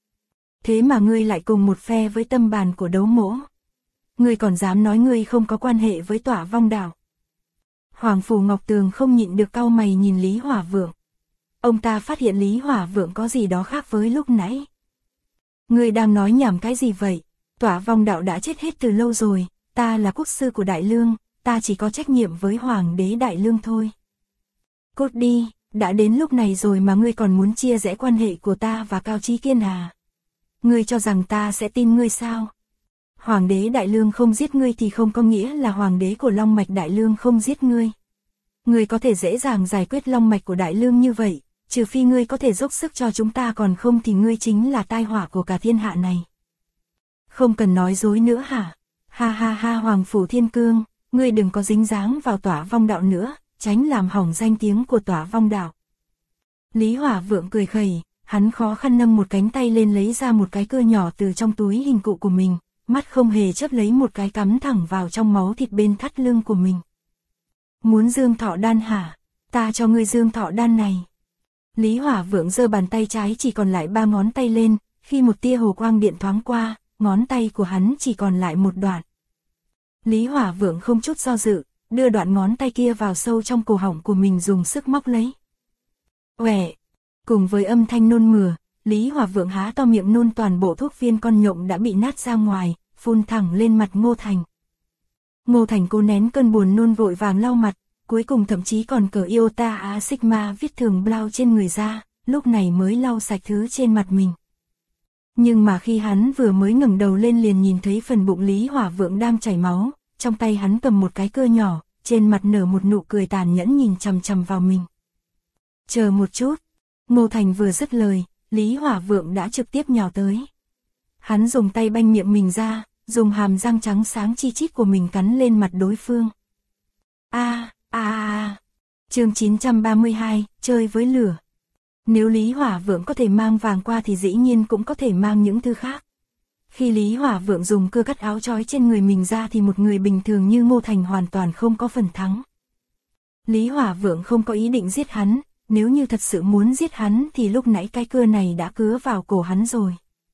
Thế mà ngươi lại cùng một phe với tâm bàn của Đấu Mỗ. Ngươi còn dám nói ngươi không có quan hệ với Tỏa Vong Đạo. Hoàng Phủ Ngọc Tường không nhịn được cau mày nhìn Lý Hỏa Vượng. Ông ta phát hiện Lý Hỏa Vượng có gì đó khác với lúc nãy. Ngươi đang nói nhảm cái gì vậy? Tỏa Vong Đạo đã chết hết từ lâu rồi, ta là quốc sư của Đại Lương, ta chỉ có trách nhiệm với Hoàng đế Đại Lương thôi. Cút đi, đã đến lúc này rồi mà ngươi còn muốn chia rẽ quan hệ của ta và Cao Chí Kiên à? Ngươi cho rằng ta sẽ tin ngươi sao? Hoàng đế Đại Lương không giết ngươi thì không có nghĩa là Hoàng đế của Long Mạch Đại Lương không giết ngươi. Ngươi có thể dễ dàng giải quyết Long Mạch của Đại Lương như vậy, trừ phi ngươi có thể dốc sức cho chúng ta, còn không thì ngươi chính là tai họa của cả thiên hạ này. Không cần nói dối nữa hả? Ha ha ha, Hoàng Phủ Thiên Cương, ngươi đừng có dính dáng vào Tỏa Vong Đạo nữa, tránh làm hỏng danh tiếng của Tỏa Vong Đạo. Lý Hỏa Vượng cười khẩy, hắn khó khăn nâng một cánh tay lên lấy ra một cái cưa nhỏ từ trong túi hình cụ của mình, mắt không hề chớp lấy một cái cắm thẳng vào trong máu thịt bên thắt lưng của mình. Muốn dương thọ đan hả? Ta cho ngươi dương thọ đan này. Lý Hỏa Vượng giơ bàn tay trái chỉ còn lại 3 ngón tay lên, khi một tia hồ quang điện thoáng qua, ngón tay của hắn chỉ còn lại một đoạn. Lý Hỏa Vượng không chút do dự, đưa đoạn ngón tay kia vào sâu trong cổ họng của mình dùng sức móc lấy. Uể! Cùng với âm thanh nôn mửa, Lý Hỏa Vượng há to miệng nôn toàn bộ thuốc viên con nhộng đã bị nát ra ngoài, phun thẳng lên mặt Ngô Thành. Ngô Thành cố nén cơn buồn nôn vội vàng lau mặt, cuối cùng thậm chí còn cởi Iota A Sigma viết thường blau trên người ra, lúc này mới lau sạch thứ trên mặt mình. Nhưng mà khi hắn vừa mới ngẩng đầu lên liền nhìn thấy phần bụng Lý Hỏa Vượng đang chảy máu, trong tay hắn cầm một cái cưa nhỏ, trên mặt nở một nụ cười tàn nhẫn nhìn chằm chằm vào mình. Chờ một chút, Ngô Thành vừa dứt lời, Lý Hỏa Vượng đã trực tiếp nhào tới. Hắn dùng tay banh miệng mình ra, dùng hàm răng trắng sáng chi chít của mình cắn lên mặt đối phương. Chương 932, chơi với lửa. Nếu Lý Hỏa Vượng có thể mang vàng qua thì dĩ nhiên cũng có thể mang những thứ khác. Khi Lý Hỏa Vượng dùng cưa cắt áo trói trên người mình ra thì một người bình thường như Ngô Thành hoàn toàn không có phần thắng. Lý Hỏa Vượng không có ý định giết hắn, nếu như thật sự muốn giết hắn thì lúc nãy cái cưa này đã cứa vào cổ hắn rồi.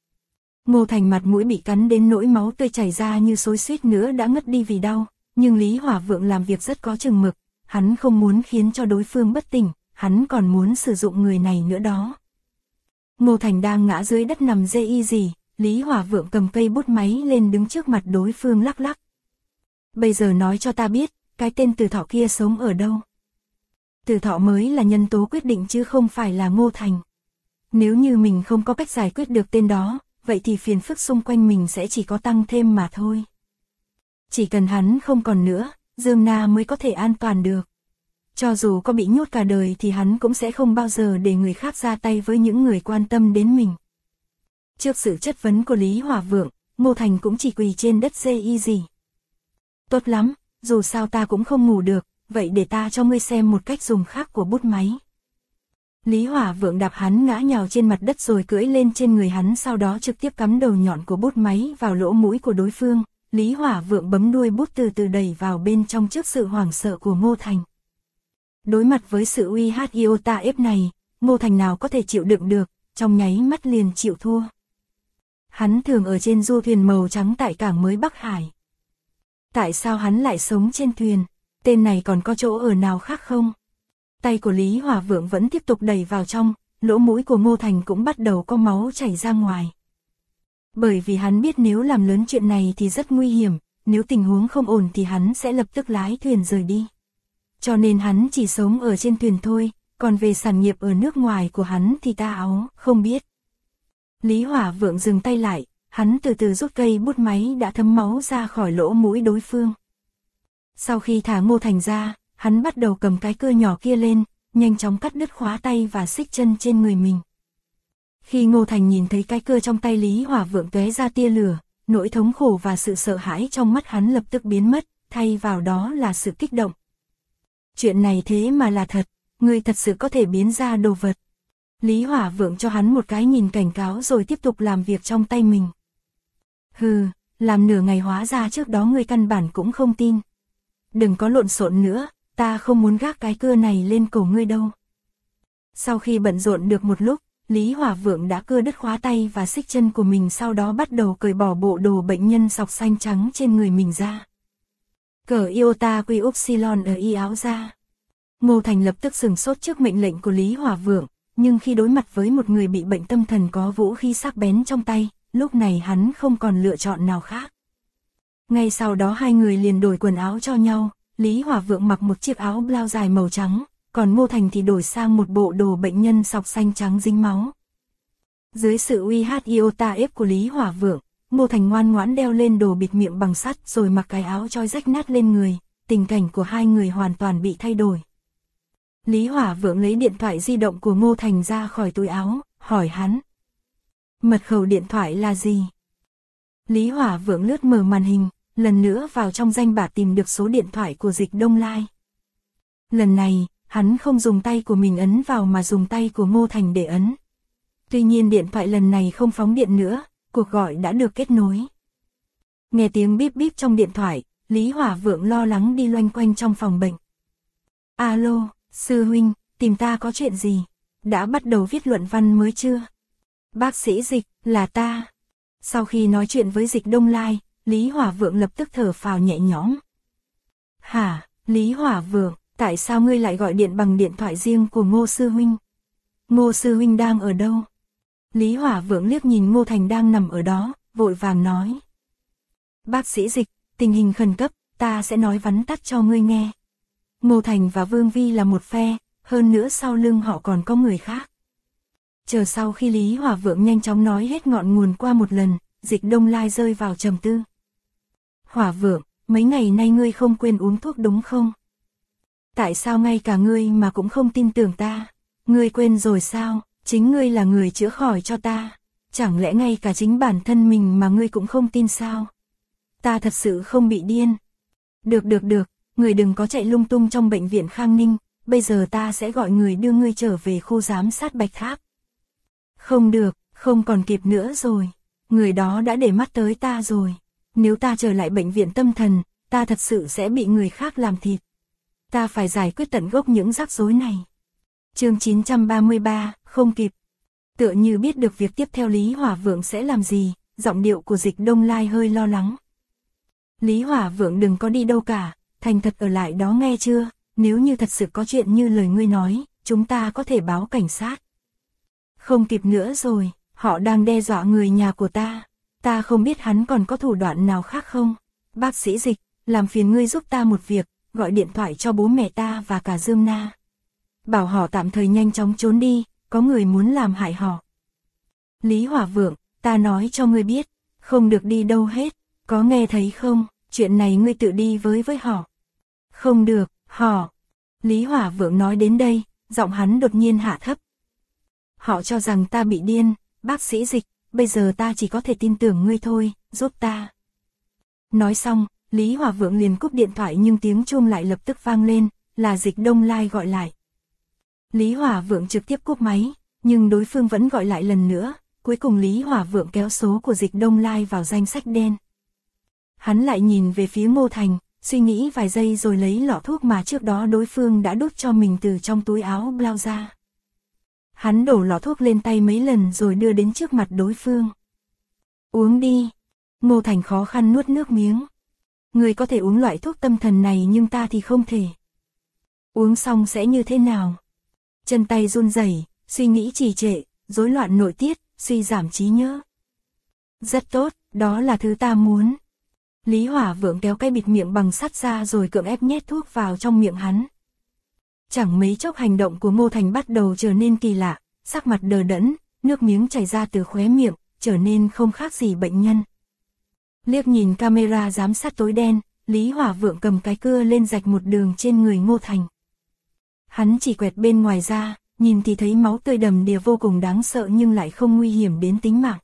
Ngô Thành mặt mũi bị cắn đến nỗi máu tươi chảy ra như xối suýt nữa đã ngất đi vì đau, nhưng Lý Hỏa Vượng làm việc rất có chừng mực, hắn không muốn khiến cho đối phương bất tỉnh, hắn còn muốn sử dụng người này nữa đó. Ngô Thành đang ngã dưới đất nằm dê y gì, Lý Hỏa Vượng cầm cây bút máy lên đứng trước mặt đối phương lắc lắc. Bây giờ nói cho ta biết, cái tên Từ Thọ kia sống ở đâu? Từ Thọ mới là nhân tố quyết định chứ không phải là Ngô Thành. Nếu như mình không có cách giải quyết được tên đó, vậy thì phiền phức xung quanh mình sẽ chỉ có tăng thêm mà thôi. Chỉ cần hắn không còn nữa, Dương Na mới có thể an toàn được. Cho dù có bị nhốt cả đời thì hắn cũng sẽ không bao giờ để người khác ra tay với những người quan tâm đến mình. Trước sự chất vấn của Lý Hỏa Vượng, Ngô Thành cũng chỉ quỳ trên đất dê y gì. Tốt lắm, dù sao ta cũng không ngủ được, vậy để ta cho ngươi xem một cách dùng khác của bút máy. Lý Hỏa Vượng đạp hắn ngã nhào trên mặt đất rồi cưỡi lên trên người hắn, sau đó trực tiếp cắm đầu nhọn của bút máy vào lỗ mũi của đối phương. Lý Hỏa Vượng bấm đuôi bút từ từ đẩy vào bên trong trước sự hoảng sợ của Ngô Thành. Đối mặt với sự uy hiếp iota ép này, Ngô Thành nào có thể chịu đựng được, trong nháy mắt liền chịu thua. Hắn thường ở trên du thuyền màu trắng tại cảng mới Bắc Hải. Tại sao hắn lại sống trên thuyền? Tên này còn có chỗ ở nào khác không? Tay của Lý Hỏa Vượng vẫn tiếp tục đẩy vào trong, lỗ mũi của Ngô Thành cũng bắt đầu có máu chảy ra ngoài. Bởi vì hắn biết nếu làm lớn chuyện này thì rất nguy hiểm, nếu tình huống không ổn thì hắn sẽ lập tức lái thuyền rời đi. Cho nên hắn chỉ sống ở trên thuyền thôi, còn về sản nghiệp ở nước ngoài của hắn thì ta áo không biết. Lý Hỏa Vượng dừng tay lại, hắn từ từ rút cây bút máy đã thấm máu ra khỏi lỗ mũi đối phương. Sau khi thả Ngô Thành ra, hắn bắt đầu cầm cái cưa nhỏ kia lên, nhanh chóng cắt đứt khóa tay và xích chân trên người mình. Khi Ngô Thành nhìn thấy cái cưa trong tay Lý Hỏa Vượng tóe ra tia lửa, nỗi thống khổ và sự sợ hãi trong mắt hắn lập tức biến mất, thay vào đó là sự kích động. Chuyện này thế mà là thật, ngươi thật sự có thể biến ra đồ vật. Lý Hỏa Vượng cho hắn một cái nhìn cảnh cáo rồi tiếp tục làm việc trong tay mình. Hừ, làm nửa ngày hóa ra trước đó ngươi căn bản cũng không tin. Đừng có lộn xộn nữa, ta không muốn gác cái cưa này lên cổ ngươi đâu. Sau khi bận rộn được một lúc, Lý Hỏa Vượng đã cưa đứt khóa tay và xích chân của mình, sau đó bắt đầu cởi bỏ bộ đồ bệnh nhân sọc xanh trắng trên người mình ra. Cởi iota quy upsilon ở y áo ra. Ngô Thành lập tức sửng sốt trước mệnh lệnh của Lý Hỏa Vượng, nhưng khi đối mặt với một người bị bệnh tâm thần có vũ khí sắc bén trong tay, lúc này hắn không còn lựa chọn nào khác. Ngay sau đó hai người liền đổi quần áo cho nhau, Lý Hỏa Vượng mặc một chiếc áo blau dài màu trắng, còn Ngô Thành thì đổi sang một bộ đồ bệnh nhân sọc xanh trắng dính máu. Dưới sự uy hát iota ép của Lý Hỏa Vượng, Ngô Thành ngoan ngoãn đeo lên đồ bịt miệng bằng sắt rồi mặc cái áo chói rách nát lên người, tình cảnh của hai người hoàn toàn bị thay đổi. Lý Hỏa Vượng lấy điện thoại di động của Ngô Thành ra khỏi túi áo, hỏi hắn. Mật khẩu điện thoại là gì? Lý Hỏa Vượng lướt mở màn hình, lần nữa vào trong danh bạ tìm được số điện thoại của Dịch Đông Lai. Lần này, hắn không dùng tay của mình ấn vào mà dùng tay của Ngô Thành để ấn. Tuy nhiên điện thoại lần này không phóng điện nữa, cuộc gọi đã được kết nối. Nghe tiếng bíp bíp trong điện thoại, Lý Hỏa Vượng lo lắng đi loanh quanh trong phòng bệnh. Alo, sư huynh, tìm ta có chuyện gì? Đã bắt đầu viết luận văn mới chưa? Bác sĩ Dịch, là ta. Sau khi nói chuyện với Dịch Đông Lai, Lý Hỏa Vượng lập tức thở phào nhẹ nhõm. Hả, Lý Hỏa Vượng, tại sao ngươi lại gọi điện bằng điện thoại riêng của Ngô sư huynh? Ngô sư huynh đang ở đâu? Lý Hỏa Vượng liếc nhìn Ngô Thành đang nằm ở đó, vội vàng nói. Bác sĩ Dịch, tình hình khẩn cấp, ta sẽ nói vắn tắt cho ngươi nghe. Ngô Thành và Vương Vi là một phe, hơn nữa sau lưng họ còn có người khác. Chờ sau khi Lý Hỏa Vượng nhanh chóng nói hết ngọn nguồn qua một lần, Dịch Đông Lai rơi vào trầm tư. Hỏa Vượng, mấy ngày nay ngươi không quên uống thuốc đúng không? Tại sao ngay cả ngươi mà cũng không tin tưởng ta? Ngươi quên rồi sao? Chính ngươi là người chữa khỏi cho ta. Chẳng lẽ ngay cả chính bản thân mình mà ngươi cũng không tin sao? Ta thật sự không bị điên. Được, người đừng có chạy lung tung trong bệnh viện Khang Ninh, bây giờ ta sẽ gọi người đưa ngươi trở về khu giám sát Bạch Tháp. Không được, không còn kịp nữa rồi. Người đó đã để mắt tới ta rồi. Nếu ta trở lại bệnh viện tâm thần, ta thật sự sẽ bị người khác làm thịt. Ta phải giải quyết tận gốc những rắc rối này. Chương 933, không kịp. Tựa như biết được việc tiếp theo Lý Hỏa Vượng sẽ làm gì, giọng điệu của Dịch Đông Lai hơi lo lắng. Lý Hỏa Vượng đừng có đi đâu cả, thành thật ở lại đó nghe chưa, nếu như thật sự có chuyện như lời ngươi nói, chúng ta có thể báo cảnh sát. Không kịp nữa rồi, họ đang đe dọa người nhà của ta không biết hắn còn có thủ đoạn nào khác không. Bác sĩ Dịch, làm phiền ngươi giúp ta một việc, gọi điện thoại cho bố mẹ ta và cả Dương Na. Bảo họ tạm thời nhanh chóng trốn đi, có người muốn làm hại họ. Lý Hỏa Vượng, ta nói cho ngươi biết, không được đi đâu hết, có nghe thấy không, chuyện này ngươi tự đi với họ. Không được, họ. Lý Hỏa Vượng nói đến đây, giọng hắn đột nhiên hạ thấp. Họ cho rằng ta bị điên, bác sĩ Dịch, bây giờ ta chỉ có thể tin tưởng ngươi thôi, giúp ta. Nói xong, Lý Hỏa Vượng liền cúp điện thoại nhưng tiếng chuông lại lập tức vang lên, là Dịch Đông Lai gọi lại. Lý Hỏa Vượng trực tiếp cúp máy, nhưng đối phương vẫn gọi lại lần nữa, cuối cùng Lý Hỏa Vượng kéo số của Dịch Đông Lai vào danh sách đen. Hắn lại nhìn về phía Ngô Thành, suy nghĩ vài giây rồi lấy lọ thuốc mà trước đó đối phương đã đút cho mình từ trong túi áo blau ra. Hắn đổ lọ thuốc lên tay mấy lần rồi đưa đến trước mặt đối phương. Uống đi. Ngô Thành khó khăn nuốt nước miếng. Người có thể uống loại thuốc tâm thần này nhưng ta thì không thể. Uống xong sẽ như thế nào? Chân tay run rẩy, suy nghĩ trì trệ, rối loạn nội tiết, suy giảm trí nhớ. Rất tốt, đó là thứ ta muốn. Lý Hỏa Vượng kéo cái bịt miệng bằng sắt ra rồi cưỡng ép nhét thuốc vào trong miệng hắn. Chẳng mấy chốc hành động của Ngô Thành bắt đầu trở nên kỳ lạ, sắc mặt đờ đẫn, nước miếng chảy ra từ khóe miệng, trở nên không khác gì bệnh nhân. Liếc nhìn camera giám sát tối đen, Lý Hỏa Vượng cầm cái cưa lên rạch một đường trên người Ngô Thành. Hắn chỉ quẹt bên ngoài ra, nhìn thì thấy máu tươi đầm đìa vô cùng đáng sợ nhưng lại không nguy hiểm đến tính mạng.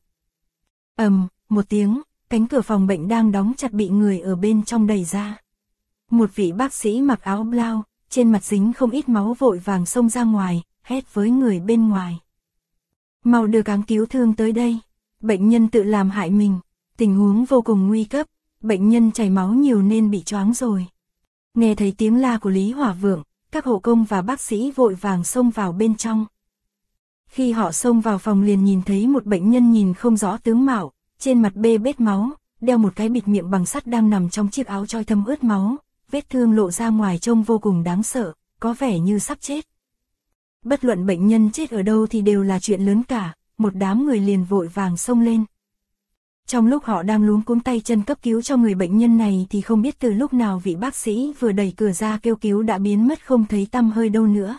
Một tiếng, cánh cửa phòng bệnh đang đóng chặt bị người ở bên trong đẩy ra. Một vị bác sĩ mặc áo blau, trên mặt dính không ít máu vội vàng xông ra ngoài, hét với người bên ngoài. Mau đưa cáng cứu thương tới đây, bệnh nhân tự làm hại mình, tình huống vô cùng nguy cấp, bệnh nhân chảy máu nhiều nên bị choáng rồi. Nghe thấy tiếng la của Lý Hỏa Vượng, các hộ công và bác sĩ vội vàng xông vào bên trong. Khi họ xông vào phòng liền nhìn thấy một bệnh nhân nhìn không rõ tướng mạo, trên mặt bê bết máu, đeo một cái bịt miệng bằng sắt đang nằm trong chiếc áo choi thấm ướt máu, vết thương lộ ra ngoài trông vô cùng đáng sợ, có vẻ như sắp chết. Bất luận bệnh nhân chết ở đâu thì đều là chuyện lớn cả, một đám người liền vội vàng xông lên. Trong lúc họ đang luống cuống tay chân cấp cứu cho người bệnh nhân này thì không biết từ lúc nào vị bác sĩ vừa đẩy cửa ra kêu cứu đã biến mất không thấy tăm hơi đâu nữa.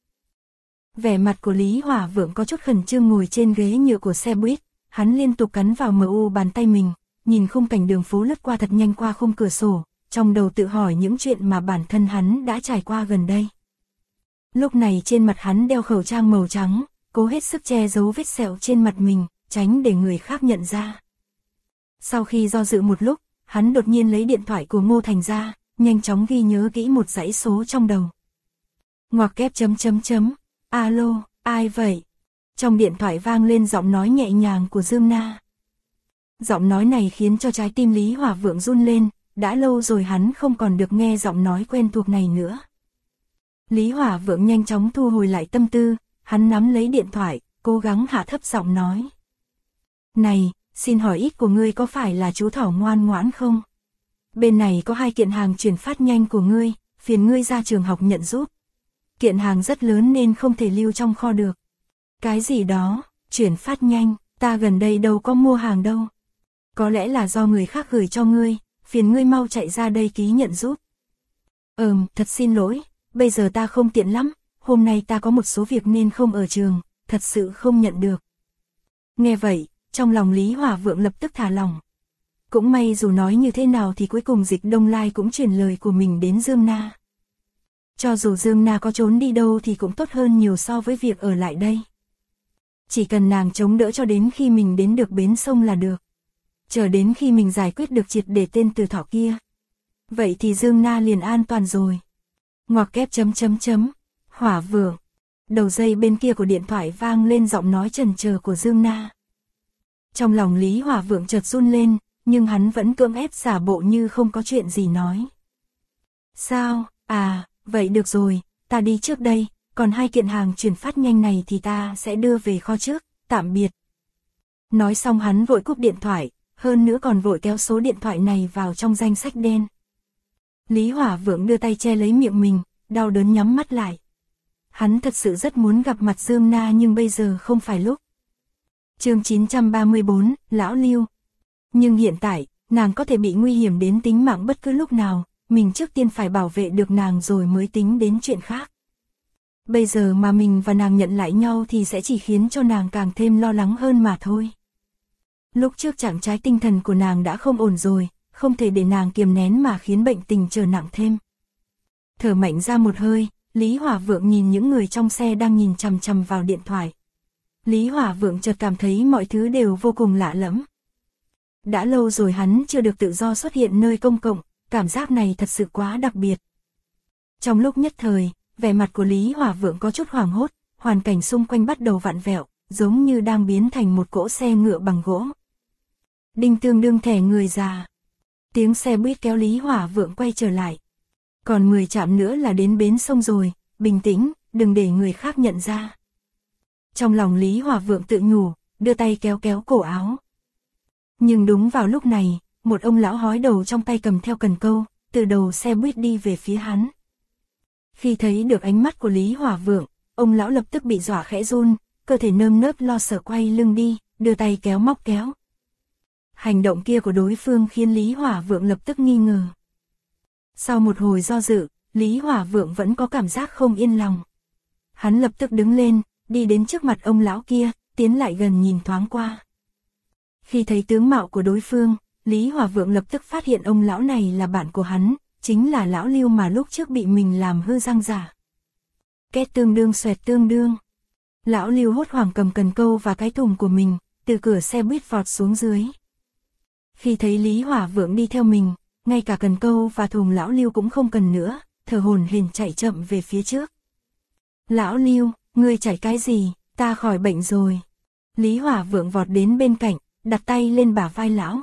Vẻ mặt của Lý Hỏa Vượng có chút khẩn trương ngồi trên ghế nhựa của xe buýt, hắn liên tục cắn vào MU bàn tay mình, nhìn khung cảnh đường phố lướt qua thật nhanh qua khung cửa sổ, trong đầu tự hỏi những chuyện mà bản thân hắn đã trải qua gần đây. Lúc này trên mặt hắn đeo khẩu trang màu trắng, cố hết sức che giấu vết sẹo trên mặt mình, tránh để người khác nhận ra. Sau khi do dự một lúc, hắn đột nhiên lấy điện thoại của Ngô Thành ra, nhanh chóng ghi nhớ kỹ một dãy số trong đầu. Ngoặc kép ... Alo, ai vậy? Trong điện thoại vang lên giọng nói nhẹ nhàng của Dương Na. Giọng nói này khiến cho trái tim Lý Hỏa Vượng run lên, đã lâu rồi hắn không còn được nghe giọng nói quen thuộc này nữa. Lý Hỏa Vượng nhanh chóng thu hồi lại tâm tư, hắn nắm lấy điện thoại, cố gắng hạ thấp giọng nói. Này, xin hỏi ít của ngươi có phải là chú thỏ ngoan ngoãn không? Bên này có 2 kiện hàng chuyển phát nhanh của ngươi, phiền ngươi ra trường học nhận giúp. Kiện hàng rất lớn nên không thể lưu trong kho được. Cái gì đó, chuyển phát nhanh, ta gần đây đâu có mua hàng đâu. Có lẽ là do người khác gửi cho ngươi, phiền ngươi mau chạy ra đây ký nhận giúp. Thật xin lỗi, bây giờ ta không tiện lắm, hôm nay ta có một số việc nên không ở trường, thật sự không nhận được. Nghe vậy, trong lòng Lý Hỏa Vượng lập tức thả lỏng. Cũng may dù nói như thế nào thì cuối cùng Dịch Đông Lai cũng truyền lời của mình đến Dương Na. Cho dù Dương Na có trốn đi đâu thì cũng tốt hơn nhiều so với việc ở lại đây. Chỉ cần nàng chống đỡ cho đến khi mình đến được bến sông là được. Chờ đến khi mình giải quyết được triệt để tên từ thỏ kia. Vậy thì Dương Na liền an toàn rồi. Ngoặc kép ... Hỏa Vượng. Đầu dây bên kia của điện thoại vang lên giọng nói chần chờ của Dương Na. Trong lòng Lý Hỏa Vượng chợt run lên, nhưng hắn vẫn cưỡng ép giả bộ như không có chuyện gì nói. Sao, vậy được rồi, ta đi trước đây, còn 2 kiện hàng chuyển phát nhanh này thì ta sẽ đưa về kho trước, tạm biệt. Nói xong hắn vội cúp điện thoại, hơn nữa còn vội kéo số điện thoại này vào trong danh sách đen. Lý Hỏa Vượng đưa tay che lấy miệng mình, đau đớn nhắm mắt lại. Hắn thật sự rất muốn gặp mặt Dương Na nhưng bây giờ không phải lúc. Chương 934, Lão Lưu. Nhưng hiện tại, nàng có thể bị nguy hiểm đến tính mạng bất cứ lúc nào, mình trước tiên phải bảo vệ được nàng rồi mới tính đến chuyện khác. Bây giờ mà mình và nàng nhận lại nhau thì sẽ chỉ khiến cho nàng càng thêm lo lắng hơn mà thôi. Lúc trước trạng trái tinh thần của nàng đã không ổn rồi, không thể để nàng kiềm nén mà khiến bệnh tình trở nặng thêm. Thở mạnh ra một hơi, Lý Hỏa Vượng nhìn những người trong xe đang nhìn chằm chằm vào điện thoại. Lý Hỏa Vượng chợt cảm thấy mọi thứ đều vô cùng lạ lẫm. Đã lâu rồi hắn chưa được tự do xuất hiện nơi công cộng, cảm giác này thật sự quá đặc biệt. Trong lúc nhất thời, vẻ mặt của Lý Hỏa Vượng có chút hoảng hốt, hoàn cảnh xung quanh bắt đầu vặn vẹo, giống như đang biến thành một cỗ xe ngựa bằng gỗ. Đinh tương đương thẻ người già. Tiếng xe buýt kéo Lý Hỏa Vượng quay trở lại. Còn 10 trạm nữa là đến bến sông rồi, bình tĩnh, đừng để người khác nhận ra. Trong lòng Lý Hỏa Vượng tự nhủ, đưa tay kéo kéo cổ áo. Nhưng đúng vào lúc này, một ông lão hói đầu trong tay cầm theo cần câu, từ đầu xe buýt đi về phía hắn. Khi thấy được ánh mắt của Lý Hỏa Vượng, ông lão lập tức bị dọa khẽ run, cơ thể nơm nớp lo sợ quay lưng đi, đưa tay kéo móc kéo. Hành động kia của đối phương khiến Lý Hỏa Vượng lập tức nghi ngờ. Sau một hồi do dự, Lý Hỏa Vượng vẫn có cảm giác không yên lòng. Hắn lập tức đứng lên, đi đến trước mặt ông lão kia, tiến lại gần nhìn thoáng qua. Khi thấy tướng mạo của đối phương, Lý Hòa Vượng lập tức phát hiện ông lão này là bạn của hắn, chính là lão Lưu mà lúc trước bị mình làm hư răng giả. Két tương đương xoẹt tương đương. Lão Lưu hốt hoảng cầm cần câu và cái thùng của mình, từ cửa xe buýt vọt xuống dưới. Khi thấy Lý Hòa Vượng đi theo mình, ngay cả cần câu và thùng lão Lưu cũng không cần nữa, thở hổn hển chạy chậm về phía trước. Lão Lưu, ngươi chạy cái gì, ta khỏi bệnh rồi. Lý Hòa Vượng vọt đến bên cạnh, đặt tay lên bả vai lão.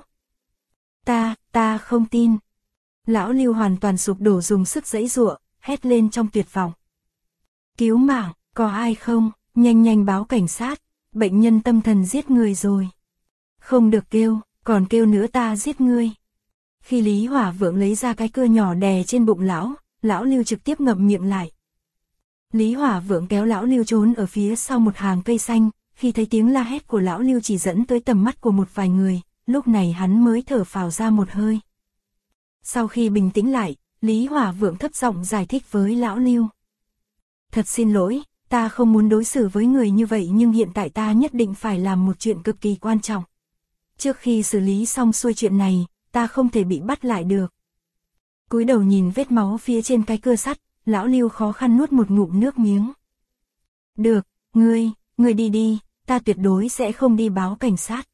Ta không tin. Lão Lưu hoàn toàn sụp đổ dùng sức giãy giụa, hét lên trong tuyệt vọng. Cứu mạng, có ai không, nhanh báo cảnh sát, bệnh nhân tâm thần giết người rồi. Không được kêu, còn kêu nữa ta giết ngươi. Khi Lý Hòa Vượng lấy ra cái cưa nhỏ đè trên bụng lão Lưu trực tiếp ngậm miệng lại. Lý Hòa Vượng kéo lão Lưu trốn ở phía sau một hàng cây xanh, khi thấy tiếng la hét của lão Lưu chỉ dẫn tới tầm mắt của một vài người, lúc này hắn mới thở phào ra một hơi. Sau khi bình tĩnh lại, Lý Hòa Vượng thấp giọng giải thích với lão Lưu. Thật xin lỗi, ta không muốn đối xử với người như vậy nhưng hiện tại ta nhất định phải làm một chuyện cực kỳ quan trọng. Trước khi xử lý xong xuôi chuyện này, ta không thể bị bắt lại được. Cúi đầu nhìn vết máu phía trên cái cưa sắt, lão Lưu khó khăn nuốt một ngụm nước miếng. Được, ngươi đi, ta tuyệt đối sẽ không đi báo cảnh sát.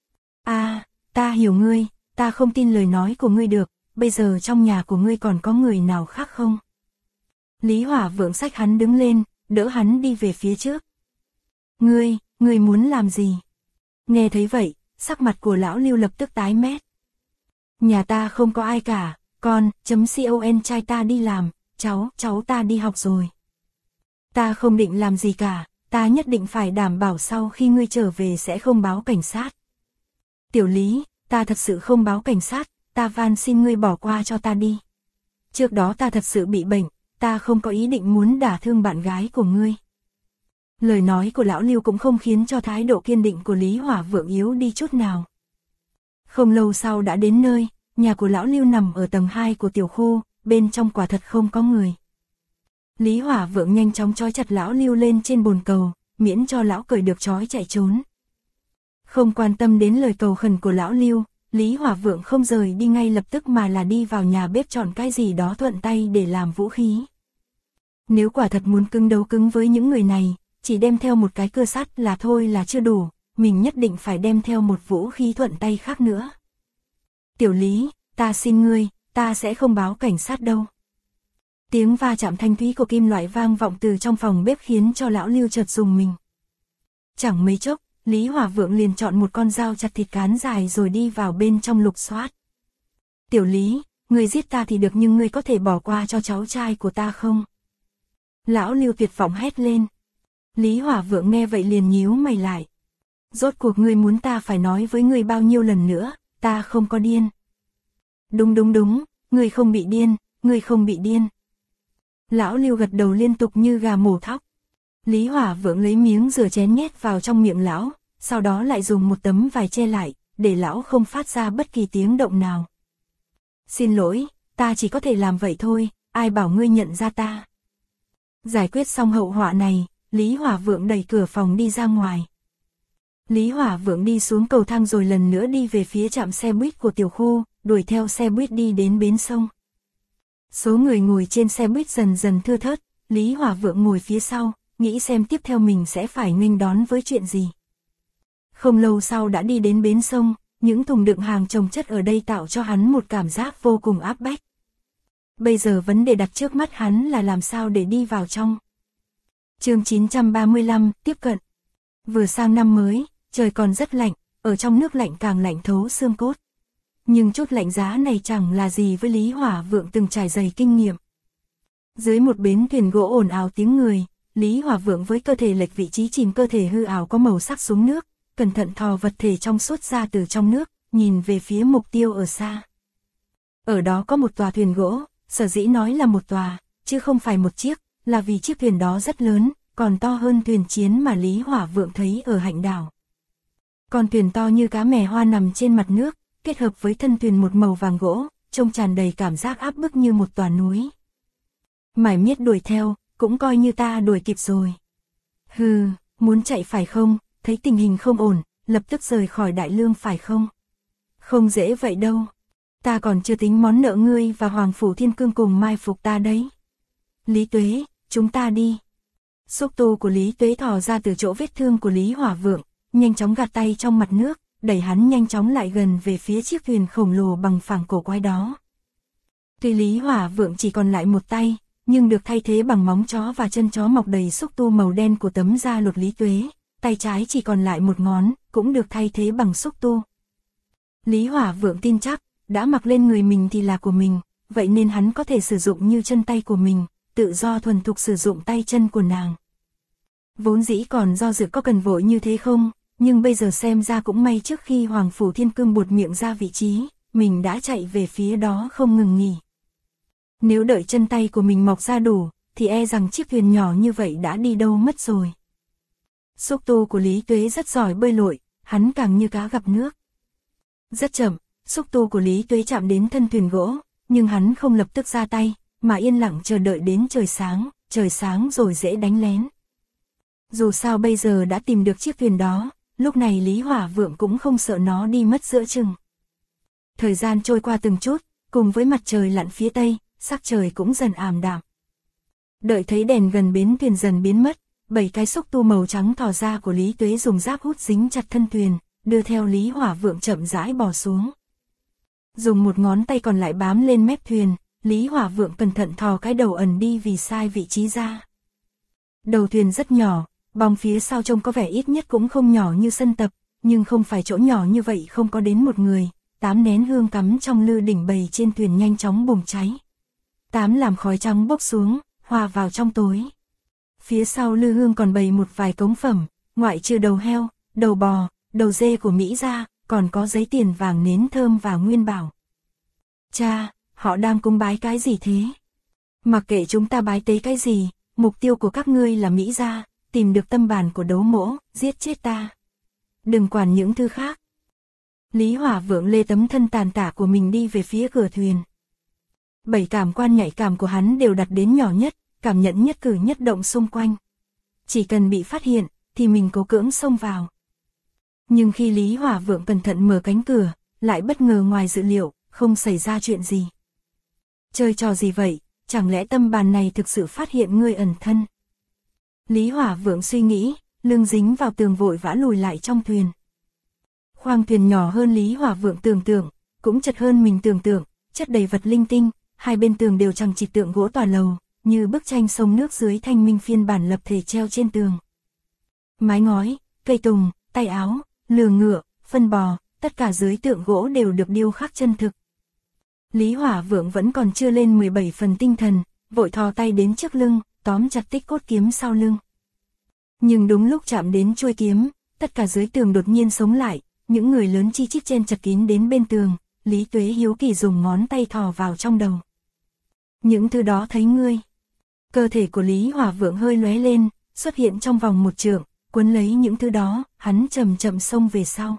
Ta hiểu ngươi, ta không tin lời nói của ngươi được, bây giờ trong nhà của ngươi còn có người nào khác không? Lý Hòa Vượng xách hắn đứng lên, đỡ hắn đi về phía trước. Ngươi muốn làm gì? Nghe thấy vậy, sắc mặt của lão Lưu lập tức tái mét. Nhà ta không có ai cả, con trai ta đi làm, cháu ta đi học rồi. Ta không định làm gì cả, ta nhất định phải đảm bảo sau khi ngươi trở về sẽ không báo cảnh sát. Tiểu Lý, ta thật sự không báo cảnh sát, ta van xin ngươi bỏ qua cho ta đi. Trước đó ta thật sự bị bệnh, ta không có ý định muốn đả thương bạn gái của ngươi. Lời nói của lão Lưu cũng không khiến cho thái độ kiên định của Lý Hòa Vượng yếu đi chút nào. Không lâu sau đã đến nơi, nhà của lão Lưu nằm ở tầng 2 của tiểu khu, bên trong quả thật không có người. Lý Hòa Vượng nhanh chóng trói chặt lão Lưu lên trên bồn cầu, miễn cho lão cởi được trói chạy trốn. Không quan tâm đến lời cầu khẩn của lão Lưu, Lý Hòa Vượng không rời đi ngay lập tức mà là đi vào nhà bếp chọn cái gì đó thuận tay để làm vũ khí. Nếu quả thật muốn cứng đấu cứng với những người này, chỉ đem theo một cái cưa sắt là thôi là chưa đủ, mình nhất định phải đem theo một vũ khí thuận tay khác nữa. Tiểu Lý, ta xin ngươi, ta sẽ không báo cảnh sát đâu. Tiếng va chạm thanh thúy của kim loại vang vọng từ trong phòng bếp khiến cho lão Lưu chợt rùng mình. Chẳng mấy chốc, Lý Hòa Vượng liền chọn một con dao chặt thịt cán dài rồi đi vào bên trong lục soát. Tiểu Lý, ngươi giết ta thì được nhưng ngươi có thể bỏ qua cho cháu trai của ta không? Lão Lưu tuyệt vọng hét lên. Lý Hòa Vượng nghe vậy liền nhíu mày lại. Rốt cuộc ngươi muốn ta phải nói với ngươi bao nhiêu lần nữa, ta không có điên. Đúng, ngươi không bị điên. Lão Lưu gật đầu liên tục như gà mổ thóc. Lý Hòa Vượng lấy miếng rửa chén nhét vào trong miệng lão, sau đó lại dùng một tấm vải che lại, để lão không phát ra bất kỳ tiếng động nào. Xin lỗi, ta chỉ có thể làm vậy thôi, ai bảo ngươi nhận ra ta. Giải quyết xong hậu họa này, Lý Hòa Vượng đẩy cửa phòng đi ra ngoài. Lý Hòa Vượng đi xuống cầu thang rồi lần nữa đi về phía trạm xe buýt của tiểu khu, đuổi theo xe buýt đi đến bến sông. Số người ngồi trên xe buýt dần dần thưa thớt, Lý Hòa Vượng ngồi phía sau, nghĩ xem tiếp theo mình sẽ phải nghênh đón với chuyện gì. Không lâu sau đã đi đến bến sông, những thùng đựng hàng chồng chất ở đây tạo cho hắn một cảm giác vô cùng áp bách. Bây giờ vấn đề đặt trước mắt hắn là làm sao để đi vào trong. Chương 935, tiếp cận. Vừa sang năm mới, trời còn rất lạnh, ở trong nước lạnh càng lạnh thấu xương cốt. Nhưng chút lạnh giá này chẳng là gì với Lý Hòa Vượng từng trải dày kinh nghiệm. Dưới một bến thuyền gỗ ồn ào tiếng người, Lý Hòa Vượng với cơ thể lệch vị trí chìm cơ thể hư ảo có màu sắc xuống nước, cẩn thận thò vật thể trong suốt ra từ trong nước, nhìn về phía mục tiêu ở xa. Ở đó có một tòa thuyền gỗ, sở dĩ nói là một tòa, chứ không phải một chiếc, là vì chiếc thuyền đó rất lớn, còn to hơn thuyền chiến mà Lý Hòa Vượng thấy ở Hạnh Đảo. Con thuyền to như cá mè hoa nằm trên mặt nước, kết hợp với thân thuyền một màu vàng gỗ, trông tràn đầy cảm giác áp bức như một tòa núi. Mải miết đuổi theo, cũng coi như ta đuổi kịp rồi. Hừ, muốn chạy phải không, thấy tình hình không ổn, lập tức rời khỏi Đại Lương phải không? Không dễ vậy đâu. Ta còn chưa tính món nợ ngươi và Hoàng Phủ Thiên Cương cùng mai phục ta đấy. Lý Tuế, chúng ta đi. Xúc tu của Lý Tuế thò ra từ chỗ vết thương của Lý Hỏa Vượng, nhanh chóng gạt tay trong mặt nước, đẩy hắn nhanh chóng lại gần về phía chiếc thuyền khổng lồ bằng phẳng cổ quái đó. Tuy Lý Hỏa Vượng chỉ còn lại một tay, nhưng được thay thế bằng móng chó và chân chó mọc đầy xúc tu màu đen của tấm da lột Lý Tuế, tay trái chỉ còn lại một ngón, cũng được thay thế bằng xúc tu. Lý Hỏa Vượng tin chắc, đã mặc lên người mình thì là của mình, vậy nên hắn có thể sử dụng như chân tay của mình, tự do thuần thục sử dụng tay chân của nàng. Vốn dĩ còn do dự có cần vội như thế không, nhưng bây giờ xem ra cũng may trước khi Hoàng Phủ Thiên Cương buột miệng ra vị trí, mình đã chạy về phía đó không ngừng nghỉ. Nếu đợi chân tay của mình mọc ra đủ, thì e rằng chiếc thuyền nhỏ như vậy đã đi đâu mất rồi. Xúc tu của Lý Tuế rất giỏi bơi lội, hắn càng như cá gặp nước. Rất chậm, xúc tu của Lý Tuế chạm đến thân thuyền gỗ, nhưng hắn không lập tức ra tay, mà yên lặng chờ đợi đến trời sáng rồi dễ đánh lén. Dù sao bây giờ đã tìm được chiếc thuyền đó, lúc này Lý Hỏa Vượng cũng không sợ nó đi mất giữa chừng. Thời gian trôi qua từng chút, cùng với mặt trời lặn phía tây, sắc trời cũng dần ảm đạm. Đợi thấy đèn gần bến thuyền dần biến mất, 7 cái xúc tu màu trắng thò ra của Lý Tuế dùng giáp hút dính chặt thân thuyền, đưa theo Lý Hỏa Vượng chậm rãi bò xuống. Dùng một ngón tay còn lại bám lên mép thuyền, Lý Hỏa Vượng cẩn thận thò cái đầu ẩn đi vì sai vị trí ra. Đầu thuyền rất nhỏ, bong phía sau trông có vẻ ít nhất cũng không nhỏ như sân tập, nhưng không phải chỗ nhỏ như vậy không có đến một người, 8 nén hương cắm trong lư đỉnh bầy trên thuyền nhanh chóng bùng cháy. 8 làm khói trắng bốc xuống, hòa vào trong tối. Phía sau lư hương còn bày một vài cống phẩm, ngoại trừ đầu heo, đầu bò, đầu dê của Mỹ ra, còn có giấy tiền vàng nến thơm và nguyên bảo. Cha, họ đang cúng bái cái gì thế? Mặc kệ chúng ta bái tế cái gì, mục tiêu của các ngươi là Mỹ ra, tìm được tâm bản của Đấu Mỗ, giết chết ta. Đừng quản những thứ khác. Lý Hỏa Vượng lê tấm thân tàn tả của mình đi về phía cửa thuyền. 7 cảm quan nhạy cảm của hắn đều đặt đến nhỏ nhất, cảm nhận nhất cử nhất động xung quanh. Chỉ cần bị phát hiện, thì mình cố cưỡng xông vào. Nhưng khi Lý Hỏa Vượng cẩn thận mở cánh cửa, lại bất ngờ ngoài dự liệu, không xảy ra chuyện gì. Chơi trò gì vậy, chẳng lẽ tâm bàn này thực sự phát hiện ngươi ẩn thân? Lý Hỏa Vượng suy nghĩ, lưng dính vào tường vội vã lùi lại trong thuyền. Khoang thuyền nhỏ hơn Lý Hỏa Vượng tưởng tượng, cũng chật hơn mình tưởng tượng, chất đầy vật linh tinh, hai bên tường đều chằng chịt tượng gỗ tòa lầu, như bức tranh sông nước dưới thanh minh phiên bản lập thể treo trên tường. Mái ngói, cây tùng, tay áo, lừa ngựa, phân bò, tất cả dưới tượng gỗ đều được điêu khắc chân thực. Lý Hỏa Vượng vẫn còn chưa lên 17 phần tinh thần, vội thò tay đến trước lưng, tóm chặt tích cốt kiếm sau lưng. Nhưng đúng lúc chạm đến chuôi kiếm, tất cả dưới tường đột nhiên sống lại, những người lớn chi chít chen chật kín đến bên tường, Lý Tuế hiếu kỳ dùng ngón tay thò vào trong đầu. Những thứ đó thấy ngươi. Cơ thể của Lý Hỏa Vượng hơi lóe lên, xuất hiện trong vòng một trượng, cuốn lấy những thứ đó, hắn chậm chậm xông về sau.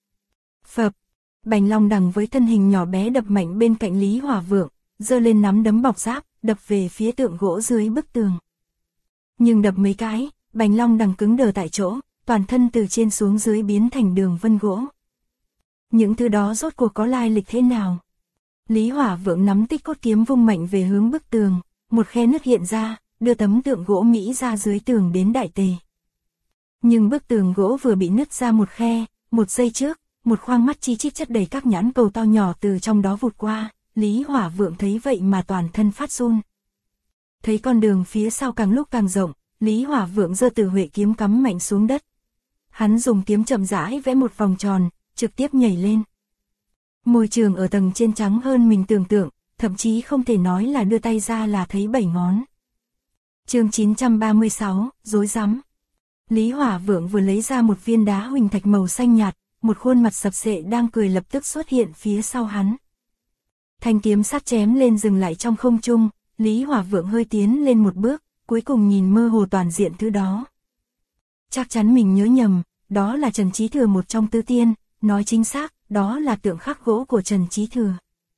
Phập, Bành Long Đằng với thân hình nhỏ bé đập mạnh bên cạnh Lý Hỏa Vượng, giơ lên nắm đấm bọc giáp, đập về phía tượng gỗ dưới bức tường. Nhưng đập mấy cái, Bành Long Đằng cứng đờ tại chỗ, toàn thân từ trên xuống dưới biến thành đường vân gỗ. Những thứ đó rốt cuộc có lai lịch thế nào? Lý Hỏa Vượng nắm tích cốt kiếm vung mạnh về hướng bức tường, một khe nứt hiện ra, đưa tấm tượng gỗ Mỹ ra dưới tường đến đại tề. Nhưng bức tường gỗ vừa bị nứt ra một khe, một giây trước, một khoang mắt chi chít chất đầy các nhãn cầu to nhỏ từ trong đó vụt qua, Lý Hỏa Vượng thấy vậy mà toàn thân phát run. Thấy con đường phía sau càng lúc càng rộng, Lý Hỏa Vượng giơ Tử Huệ kiếm cắm mạnh xuống đất. Hắn dùng kiếm chậm rãi vẽ một vòng tròn, trực tiếp nhảy lên. Môi trường ở tầng trên trắng hơn mình tưởng tượng, thậm chí không thể nói là đưa tay ra là thấy 7 ngón. Chương 936, rối rắm. Lý Hỏa Vượng vừa lấy ra một viên đá huỳnh thạch màu xanh nhạt, một khuôn mặt sập sệ đang cười lập tức xuất hiện phía sau hắn. Thanh kiếm sắt chém lên dừng lại trong không trung, Lý Hỏa Vượng hơi tiến lên một bước, cuối cùng nhìn mơ hồ toàn diện thứ đó. Chắc chắn mình nhớ nhầm, đó là Trần Chí Thừa một trong tứ tiên, nói chính xác, đó là tượng khắc gỗ của Trần Chí Thừa.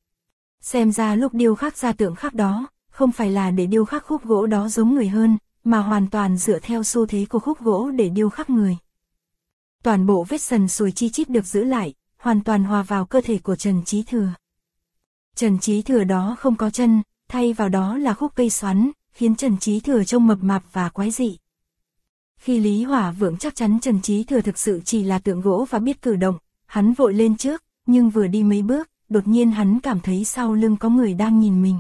Xem ra lúc điêu khắc ra tượng khắc đó, không phải là để điêu khắc khúc gỗ đó giống người hơn, mà hoàn toàn dựa theo xu thế của khúc gỗ để điêu khắc người. toàn bộ vết sần sùi chi chít được giữ lại, hoàn toàn hòa vào cơ thể của Trần Chí Thừa. Trần Chí Thừa đó không có chân, thay vào đó là khúc cây xoắn, khiến Trần Chí Thừa trông mập mạp và quái dị. Khi Lý Hỏa Vượng chắc chắn Trần Chí Thừa thực sự chỉ là tượng gỗ và biết cử động, hắn vội lên trước, nhưng vừa đi mấy bước, đột nhiên hắn cảm thấy sau lưng có người đang nhìn mình.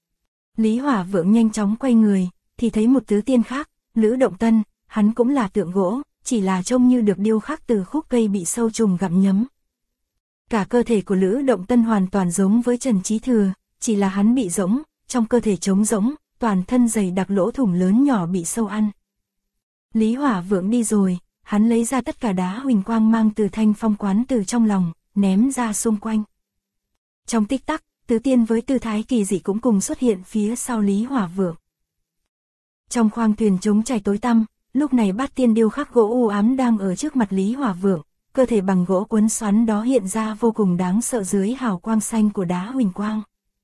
Lý Hỏa Vượng nhanh chóng quay người, thì thấy một tứ tiên khác, Lữ Động Tân, hắn cũng là tượng gỗ, chỉ là trông như được điêu khắc từ khúc cây bị sâu trùng gặm nhấm. Cả cơ thể của Lữ Động Tân hoàn toàn giống với Trần Chí Thừa, chỉ là hắn bị rỗng, trong cơ thể trống rỗng, toàn thân dày đặc lỗ thủng lớn nhỏ bị sâu ăn. Lý Hỏa Vượng đi rồi, hắn lấy ra tất cả đá huỳnh quang mang từ Thanh Phong quán từ trong lòng, ném ra xung quanh. Trong tích tắc, tứ tiên với tư thái kỳ dị cũng cùng xuất hiện phía sau Lý Hỏa Vượng. Trong khoang thuyền trống trải tối tăm, lúc này bát tiên điêu khắc gỗ u ám đang ở trước mặt Lý Hỏa Vượng, cơ thể bằng gỗ quấn xoắn đó hiện ra vô cùng đáng sợ dưới hào quang xanh của đá huỳnh quang.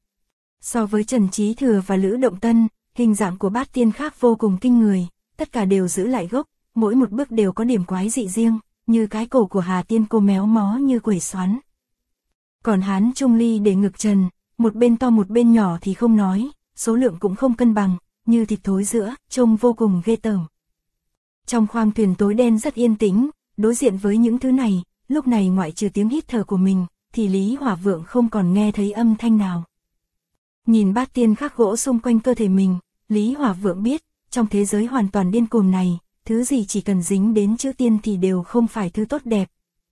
So với Trần Chí Thừa và Lữ Động Tân, hình dạng của bát tiên khác vô cùng kinh người, tất cả đều giữ lại gốc, mỗi một bước đều có điểm quái dị riêng, như cái cổ của Hà Tiên Cô méo mó như quẩy xoắn. Còn Hán Trung Ly để ngực trần, một bên to một bên nhỏ thì không nói, số lượng cũng không cân bằng, như thịt thối giữa, trông vô cùng ghê tởm. Trong khoang thuyền tối đen rất yên tĩnh, đối diện với những thứ này, lúc này ngoại trừ tiếng hít thở của mình, thì Lý Hỏa Vượng không còn nghe thấy âm thanh nào. Nhìn bát tiên khắc gỗ xung quanh cơ thể mình, Lý Hỏa Vượng biết, trong thế giới hoàn toàn điên cuồng này, thứ gì chỉ cần dính đến chữ tiên thì đều không phải thứ tốt đẹp.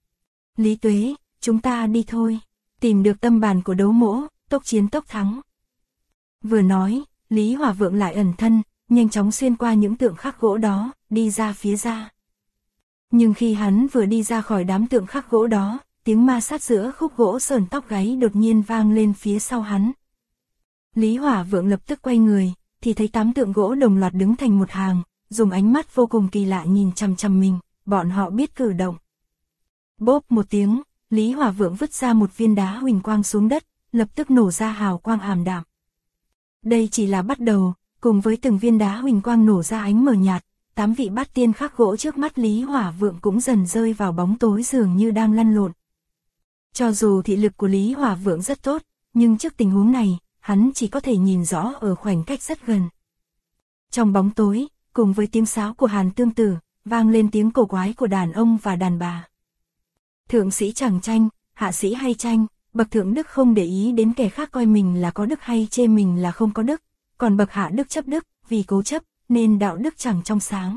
Lý Tuế, chúng ta đi thôi, tìm được tâm bàn của đấu mỗ, tốc chiến tốc thắng. Vừa nói, Lý Hỏa Vượng lại ẩn thân, nhanh chóng xuyên qua những tượng khắc gỗ đó, đi ra phía ra. Nhưng khi hắn vừa đi ra khỏi đám tượng khắc gỗ đó, tiếng ma sát giữa khúc gỗ sờn tóc gáy đột nhiên vang lên phía sau hắn. Lý Hỏa Vượng lập tức quay người, thì thấy 8 tượng gỗ đồng loạt đứng thành một hàng, dùng ánh mắt vô cùng kỳ lạ nhìn chằm chằm mình, bọn họ biết cử động. Bốp một tiếng, Lý Hỏa Vượng vứt ra một viên đá huỳnh quang xuống đất, lập tức nổ ra hào quang ảm đạm. Đây chỉ là bắt đầu, cùng với từng viên đá huỳnh quang nổ ra ánh mờ nhạt, 8 vị bát tiên khắc gỗ trước mắt Lý Hỏa Vượng cũng dần rơi vào bóng tối dường như đang lăn lộn. Cho dù thị lực của Lý Hỏa Vượng rất tốt, nhưng trước tình huống này, hắn chỉ có thể nhìn rõ ở khoảnh cách rất gần. Trong bóng tối, cùng với tiếng sáo của Hàn Tương Tử, vang lên tiếng cổ quái của đàn ông và đàn bà. Thượng sĩ chẳng tranh, hạ sĩ hay tranh, bậc thượng đức không để ý đến kẻ khác coi mình là có đức hay chê mình là không có đức, còn bậc hạ đức chấp đức, vì cố chấp, nên đạo đức chẳng trong sáng.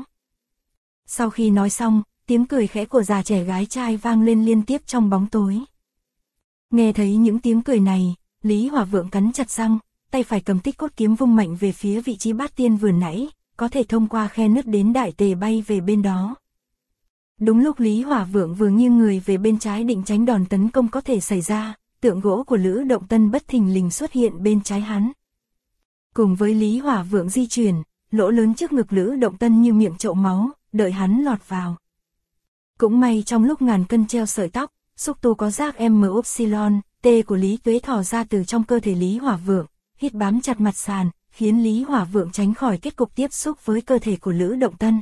Sau khi nói xong, tiếng cười khẽ của già trẻ gái trai vang lên liên tiếp trong bóng tối. Nghe thấy những tiếng cười này, Lý Hỏa Vượng cắn chặt răng, tay phải cầm tích cốt kiếm vung mạnh về phía vị trí bát tiên vừa nãy, có thể thông qua khe nứt đến đại tề bay về bên đó. Đúng lúc Lý Hỏa Vượng vừa nghiêng người về bên trái định tránh đòn tấn công có thể xảy ra, tượng gỗ của Lữ Động Tân bất thình lình xuất hiện bên trái hắn. Cùng với Lý Hỏa Vượng di chuyển, lỗ lớn trước ngực Lữ Động Tân như miệng chậu máu, đợi hắn lọt vào. Cũng may trong lúc ngàn cân treo sợi tóc, xúc tu có giác M-Upsilon, T của Lý Tuế thò ra từ trong cơ thể Lý Hỏa Vượng, hít bám chặt mặt sàn, khiến Lý Hỏa Vượng tránh khỏi kết cục tiếp xúc với cơ thể của Lữ Động Tân.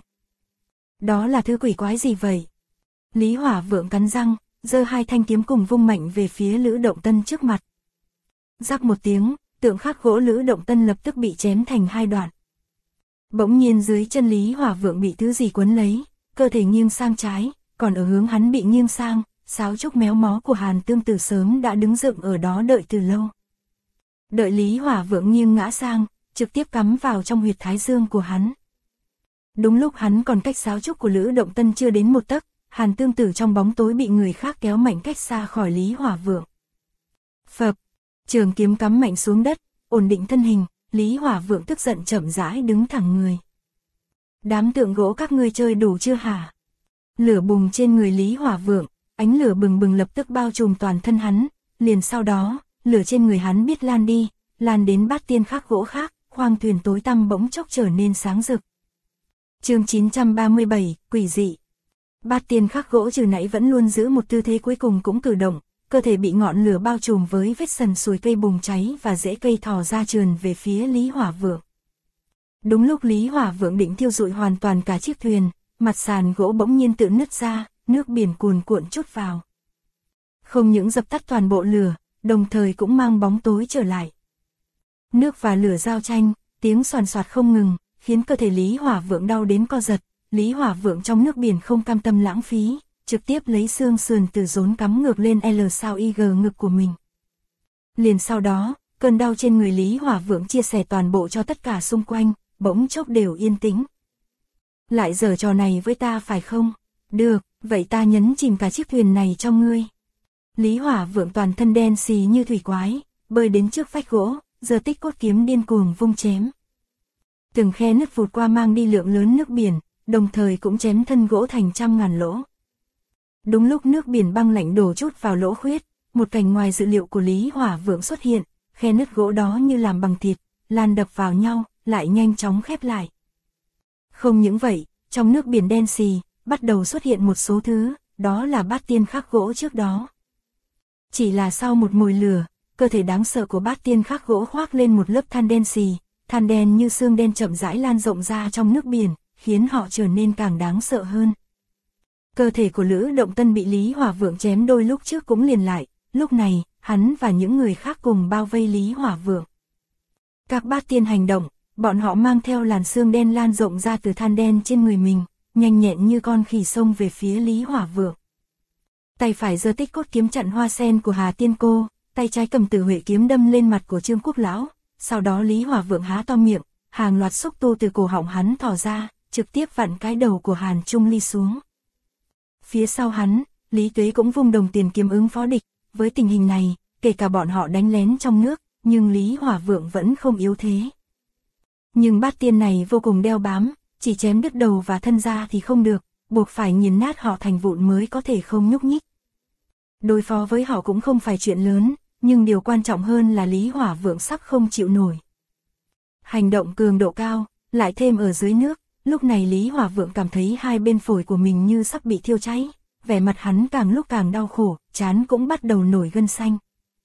Đó là thứ quỷ quái gì vậy? Lý Hỏa Vượng cắn răng, giơ 2 thanh kiếm cùng vung mạnh về phía Lữ Động Tân trước mặt. Rắc một tiếng, tượng khắc gỗ Lữ Động Tân lập tức bị chém thành 2 đoạn. Bỗng nhiên dưới chân Lý Hỏa Vượng bị thứ gì quấn lấy, cơ thể nghiêng sang trái, còn ở hướng hắn bị nghiêng sang, sáo trúc méo mó của Hàn Tương Tử sớm đã đứng dựng ở đó đợi từ lâu. Đợi Lý Hỏa Vượng nghiêng ngã sang, trực tiếp cắm vào trong huyệt thái dương của hắn. Đúng lúc hắn còn cách sáo trúc của Lữ Động Tân chưa đến 1 tấc, Hàn Tương Tử trong bóng tối bị người khác kéo mạnh cách xa khỏi Lý Hỏa Vượng. Phập, trường kiếm cắm mạnh xuống đất, ổn định thân hình, Lý Hỏa Vượng tức giận chậm rãi đứng thẳng người. Đám tượng gỗ các ngươi chơi đủ chưa hả? Lửa bùng trên người Lý Hỏa Vượng, ánh lửa bừng bừng lập tức bao trùm toàn thân hắn, liền sau đó, lửa trên người hắn biết lan đi, lan đến bát tiên khắc gỗ khác, khoang thuyền tối tăm bỗng chốc trở nên sáng rực. Chương 937, quỷ dị. Bát tiên khắc gỗ trừ nãy vẫn luôn giữ một tư thế cuối cùng cũng cử động, cơ thể bị ngọn lửa bao trùm với vết sần sùi cây bùng cháy và rễ cây thò ra trườn về phía Lý Hỏa Vượng. Đúng lúc Lý Hỏa Vượng định thiêu rụi hoàn toàn cả chiếc thuyền, mặt sàn gỗ bỗng nhiên tự nứt ra, nước biển cuồn cuộn trút vào. Không những dập tắt toàn bộ lửa, đồng thời cũng mang bóng tối trở lại. Nước và lửa giao tranh, tiếng xoàn xoạt không ngừng, khiến cơ thể Lý Hỏa Vượng đau đến co giật. Lý Hỏa Vượng trong nước biển không cam tâm lãng phí, trực tiếp lấy xương sườn từ rốn cắm ngược lên L sao IG ngực của mình. Liền sau đó, cơn đau trên người Lý Hỏa Vượng chia sẻ toàn bộ cho tất cả xung quanh, bỗng chốc đều yên tĩnh. Lại giở trò này với ta phải không? Được, vậy ta nhấn chìm cả chiếc thuyền này cho ngươi. Lý Hỏa Vượng toàn thân đen xì như thủy quái, bơi đến trước vách gỗ, giơ tích cốt kiếm điên cuồng vung chém. Từng khe nứt vụt qua mang đi lượng lớn nước biển, đồng thời cũng chém thân gỗ thành trăm ngàn lỗ. Đúng lúc nước biển băng lạnh đổ chút vào lỗ khuyết, một cảnh ngoài dự liệu của Lý Hỏa Vượng xuất hiện, khe nứt gỗ đó như làm bằng thịt, lan đập vào nhau, lại nhanh chóng khép lại. Không những vậy, trong nước biển đen xì, bắt đầu xuất hiện một số thứ, đó là bát tiên khắc gỗ trước đó. Chỉ là sau một mồi lửa, cơ thể đáng sợ của bát tiên khắc gỗ khoác lên một lớp than đen xì, than đen như xương đen chậm rãi lan rộng ra trong nước biển, khiến họ trở nên càng đáng sợ hơn. Cơ thể của Lữ Động Tân bị Lý Hỏa Vượng chém đôi lúc trước cũng liền lại, lúc này, hắn và những người khác cùng bao vây Lý Hỏa Vượng. Các bát tiên hành động, bọn họ mang theo làn xương đen lan rộng ra từ than đen trên người mình, nhanh nhẹn như con khỉ xông về phía Lý Hỏa Vượng. Tay phải giơ tích cốt kiếm chặn hoa sen của Hà Tiên Cô, tay trái cầm Tử Huệ kiếm đâm lên mặt của Trương Quốc Lão, sau đó Lý Hỏa Vượng há to miệng, hàng loạt xúc tu từ cổ họng hắn thò ra, trực tiếp vặn cái đầu của Hàn Trung Ly xuống. Phía sau hắn, Lý Tuế cũng vung đồng tiền kiếm ứng phó địch, với tình hình này, kể cả bọn họ đánh lén trong nước, nhưng Lý Hỏa Vượng vẫn không yếu thế. Nhưng bát tiên này vô cùng đeo bám, chỉ chém đứt đầu và thân ra thì không được, buộc phải nghiền nát họ thành vụn mới có thể không nhúc nhích. Đối phó với họ cũng không phải chuyện lớn, nhưng điều quan trọng hơn là Lý Hỏa Vượng sắp không chịu nổi. Hành động cường độ cao, lại thêm ở dưới nước, lúc này Lý Hỏa Vượng cảm thấy hai bên phổi của mình như sắp bị thiêu cháy, vẻ mặt hắn càng lúc càng đau khổ, trán cũng bắt đầu nổi gân xanh.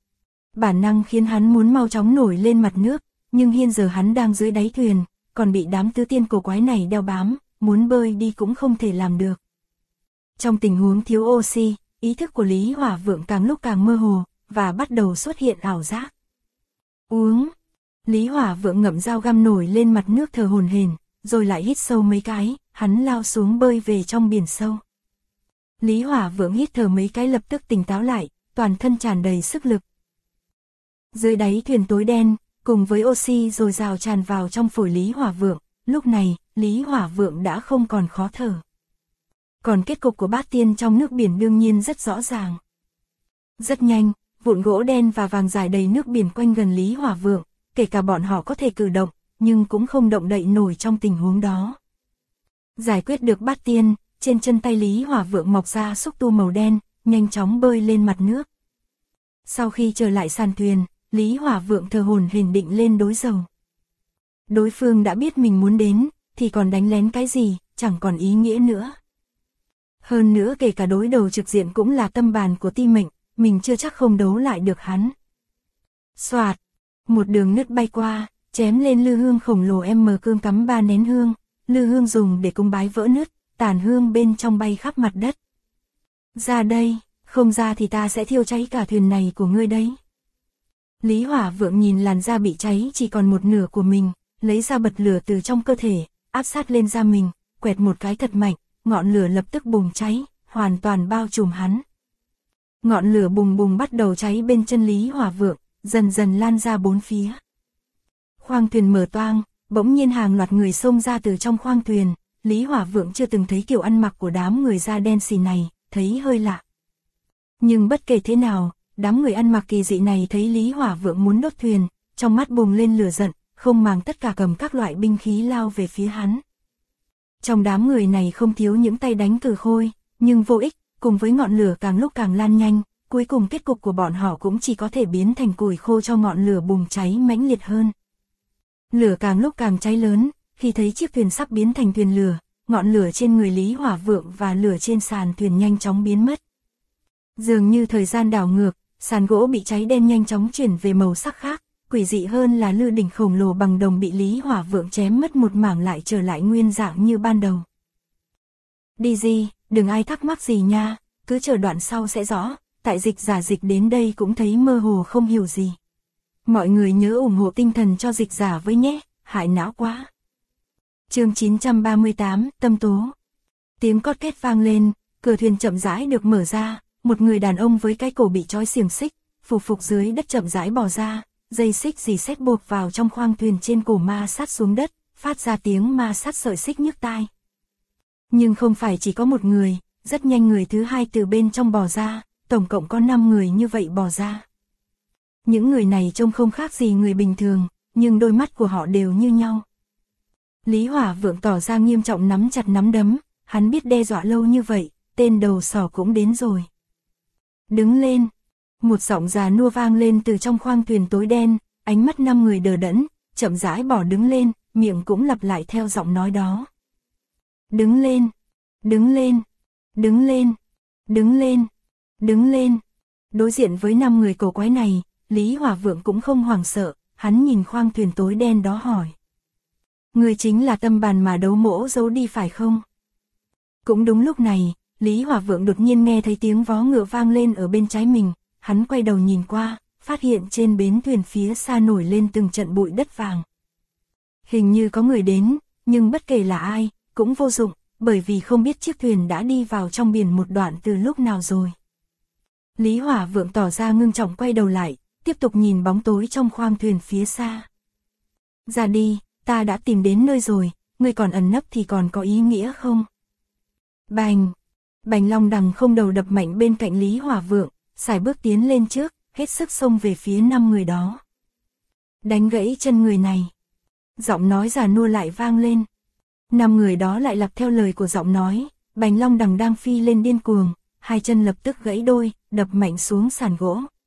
Bản năng khiến hắn muốn mau chóng nổi lên mặt nước, nhưng hiện giờ hắn đang dưới đáy thuyền, còn bị đám tứ tiên cổ quái này đeo bám, muốn bơi đi cũng không thể làm được. Trong tình huống thiếu oxy, ý thức của Lý Hỏa Vượng càng lúc càng mơ hồ, và bắt đầu xuất hiện ảo giác. Uống. Lý Hỏa Vượng ngậm dao găm nổi lên mặt nước thở hổn hển, rồi lại hít sâu mấy cái, hắn lao xuống bơi về trong biển sâu. Lý Hỏa Vượng hít thở mấy cái lập tức tỉnh táo lại, toàn thân tràn đầy sức lực. Dưới đáy thuyền tối đen, cùng với oxy dồi dào tràn vào trong phổi Lý Hỏa Vượng, lúc này, Lý Hỏa Vượng đã không còn khó thở. Còn kết cục của bát tiên trong nước biển đương nhiên rất rõ ràng. Rất nhanh, vụn gỗ đen và vàng rải đầy nước biển quanh gần Lý Hỏa Vượng, kể cả bọn họ có thể cử động, nhưng cũng không động đậy nổi trong tình huống đó. Giải quyết được bát tiên, trên chân tay Lý Hỏa Vượng mọc ra xúc tu màu đen, nhanh chóng bơi lên mặt nước. Sau khi trở lại sàn thuyền, Lý Hỏa Vượng thở hổn hển định lên đối dầu. Đối phương đã biết mình muốn đến, thì còn đánh lén cái gì, chẳng còn ý nghĩa nữa. Hơn nữa kể cả đối đầu trực diện cũng là tâm bàn của Ti Mệnh, mình chưa chắc không đấu lại được hắn. Soạt, một đường nứt bay qua, chém lên lư hương khổng lồ cương cắm 3 nén hương, lư hương dùng để cúng bái vỡ nứt, tàn hương bên trong bay khắp mặt đất. Ra đây, không ra thì ta sẽ thiêu cháy cả thuyền này của ngươi đấy. Lý Hỏa Vượng nhìn làn da bị cháy chỉ còn một nửa của mình, lấy ra bật lửa từ trong cơ thể, áp sát lên da mình, quẹt một cái thật mạnh, ngọn lửa lập tức bùng cháy, hoàn toàn bao trùm hắn. Ngọn lửa bùng bùng bắt đầu cháy bên chân Lý Hỏa Vượng, dần dần lan ra bốn phía. Khoang thuyền mở toang, bỗng nhiên hàng loạt người xông ra từ trong khoang thuyền, Lý Hỏa Vượng chưa từng thấy kiểu ăn mặc của đám người da đen xì này, thấy hơi lạ. Nhưng bất kể thế nào, đám người ăn mặc kỳ dị này thấy Lý Hỏa Vượng muốn đốt thuyền, trong mắt bùng lên lửa giận, không màng tất cả cầm các loại binh khí lao về phía hắn. Trong đám người này không thiếu những tay đánh cừ khôi, nhưng vô ích, cùng với ngọn lửa càng lúc càng lan nhanh, cuối cùng kết cục của bọn họ cũng chỉ có thể biến thành củi khô cho ngọn lửa bùng cháy mãnh liệt hơn. Lửa càng lúc càng cháy lớn, khi thấy chiếc thuyền sắp biến thành thuyền lửa, ngọn lửa trên người Lý Hỏa Vượng và lửa trên sàn thuyền nhanh chóng biến mất. Dường như thời gian đảo ngược, sàn gỗ bị cháy đen nhanh chóng chuyển về màu sắc khác, quỷ dị hơn là lư đỉnh khổng lồ bằng đồng bị Lý Hỏa Vượng chém mất một mảng lại trở lại nguyên dạng như ban đầu. DG, đừng ai thắc mắc gì nha, cứ chờ đoạn sau sẽ rõ, tại dịch giả dịch đến đây cũng thấy mơ hồ không hiểu gì. Mọi người nhớ ủng hộ tinh thần cho dịch giả với nhé, hại não quá. Chương 938, Tâm tố. Tiếng cót két vang lên, cửa thuyền chậm rãi được mở ra, một người đàn ông với cái cổ bị trói xiềng xích, phù phục dưới đất chậm rãi bò ra, dây xích dì xét buộc vào trong khoang thuyền trên cổ ma sát xuống đất, phát ra tiếng ma sát sợi xích nhức tai. Nhưng không phải chỉ có một người, rất nhanh người thứ hai từ bên trong bò ra, tổng cộng có 5 người như vậy bò ra. Những người này trông không khác gì người bình thường, nhưng đôi mắt của họ đều như nhau. Lý Hỏa Vượng tỏ ra nghiêm trọng nắm chặt nắm đấm, hắn biết đe dọa lâu như vậy, tên đầu sỏ cũng đến rồi. Đứng lên. Một giọng già nua vang lên từ trong khoang thuyền tối đen, ánh mắt 5 người đờ đẫn, chậm rãi bỏ đứng lên, miệng cũng lặp lại theo giọng nói đó. Đứng lên, đứng lên, đứng lên, đứng lên, đứng lên. Đối diện với 5 người cổ quái này, Lý Hỏa Vượng cũng không hoảng sợ, hắn nhìn khoang thuyền tối đen đó hỏi. Người chính là tâm bàn mà Đấu Mỗ giấu đi phải không? Cũng đúng lúc này, Lý Hỏa Vượng đột nhiên nghe thấy tiếng vó ngựa vang lên ở bên trái mình, hắn quay đầu nhìn qua, phát hiện trên bến thuyền phía xa nổi lên từng trận bụi đất vàng. Hình như có người đến, nhưng bất kể là ai, cũng vô dụng, bởi vì không biết chiếc thuyền đã đi vào trong biển một đoạn từ lúc nào rồi. Lý Hỏa Vượng tỏ ra ngưng trọng quay đầu lại, tiếp tục nhìn bóng tối trong khoang thuyền phía xa. Ra đi, ta đã tìm đến nơi rồi, ngươi còn ẩn nấp thì còn có ý nghĩa không? Bành! Bành Long Đằng không đầu đập mạnh bên cạnh Lý Hỏa Vượng, sải bước tiến lên trước, hết sức xông về phía 5 người đó. Đánh gãy chân người này. Giọng nói già nua lại vang lên. 5 người đó lại lặp theo lời của giọng nói, Bành Long Đằng đang phi lên điên cuồng, hai chân lập tức gãy đôi, đập mạnh xuống sàn gỗ,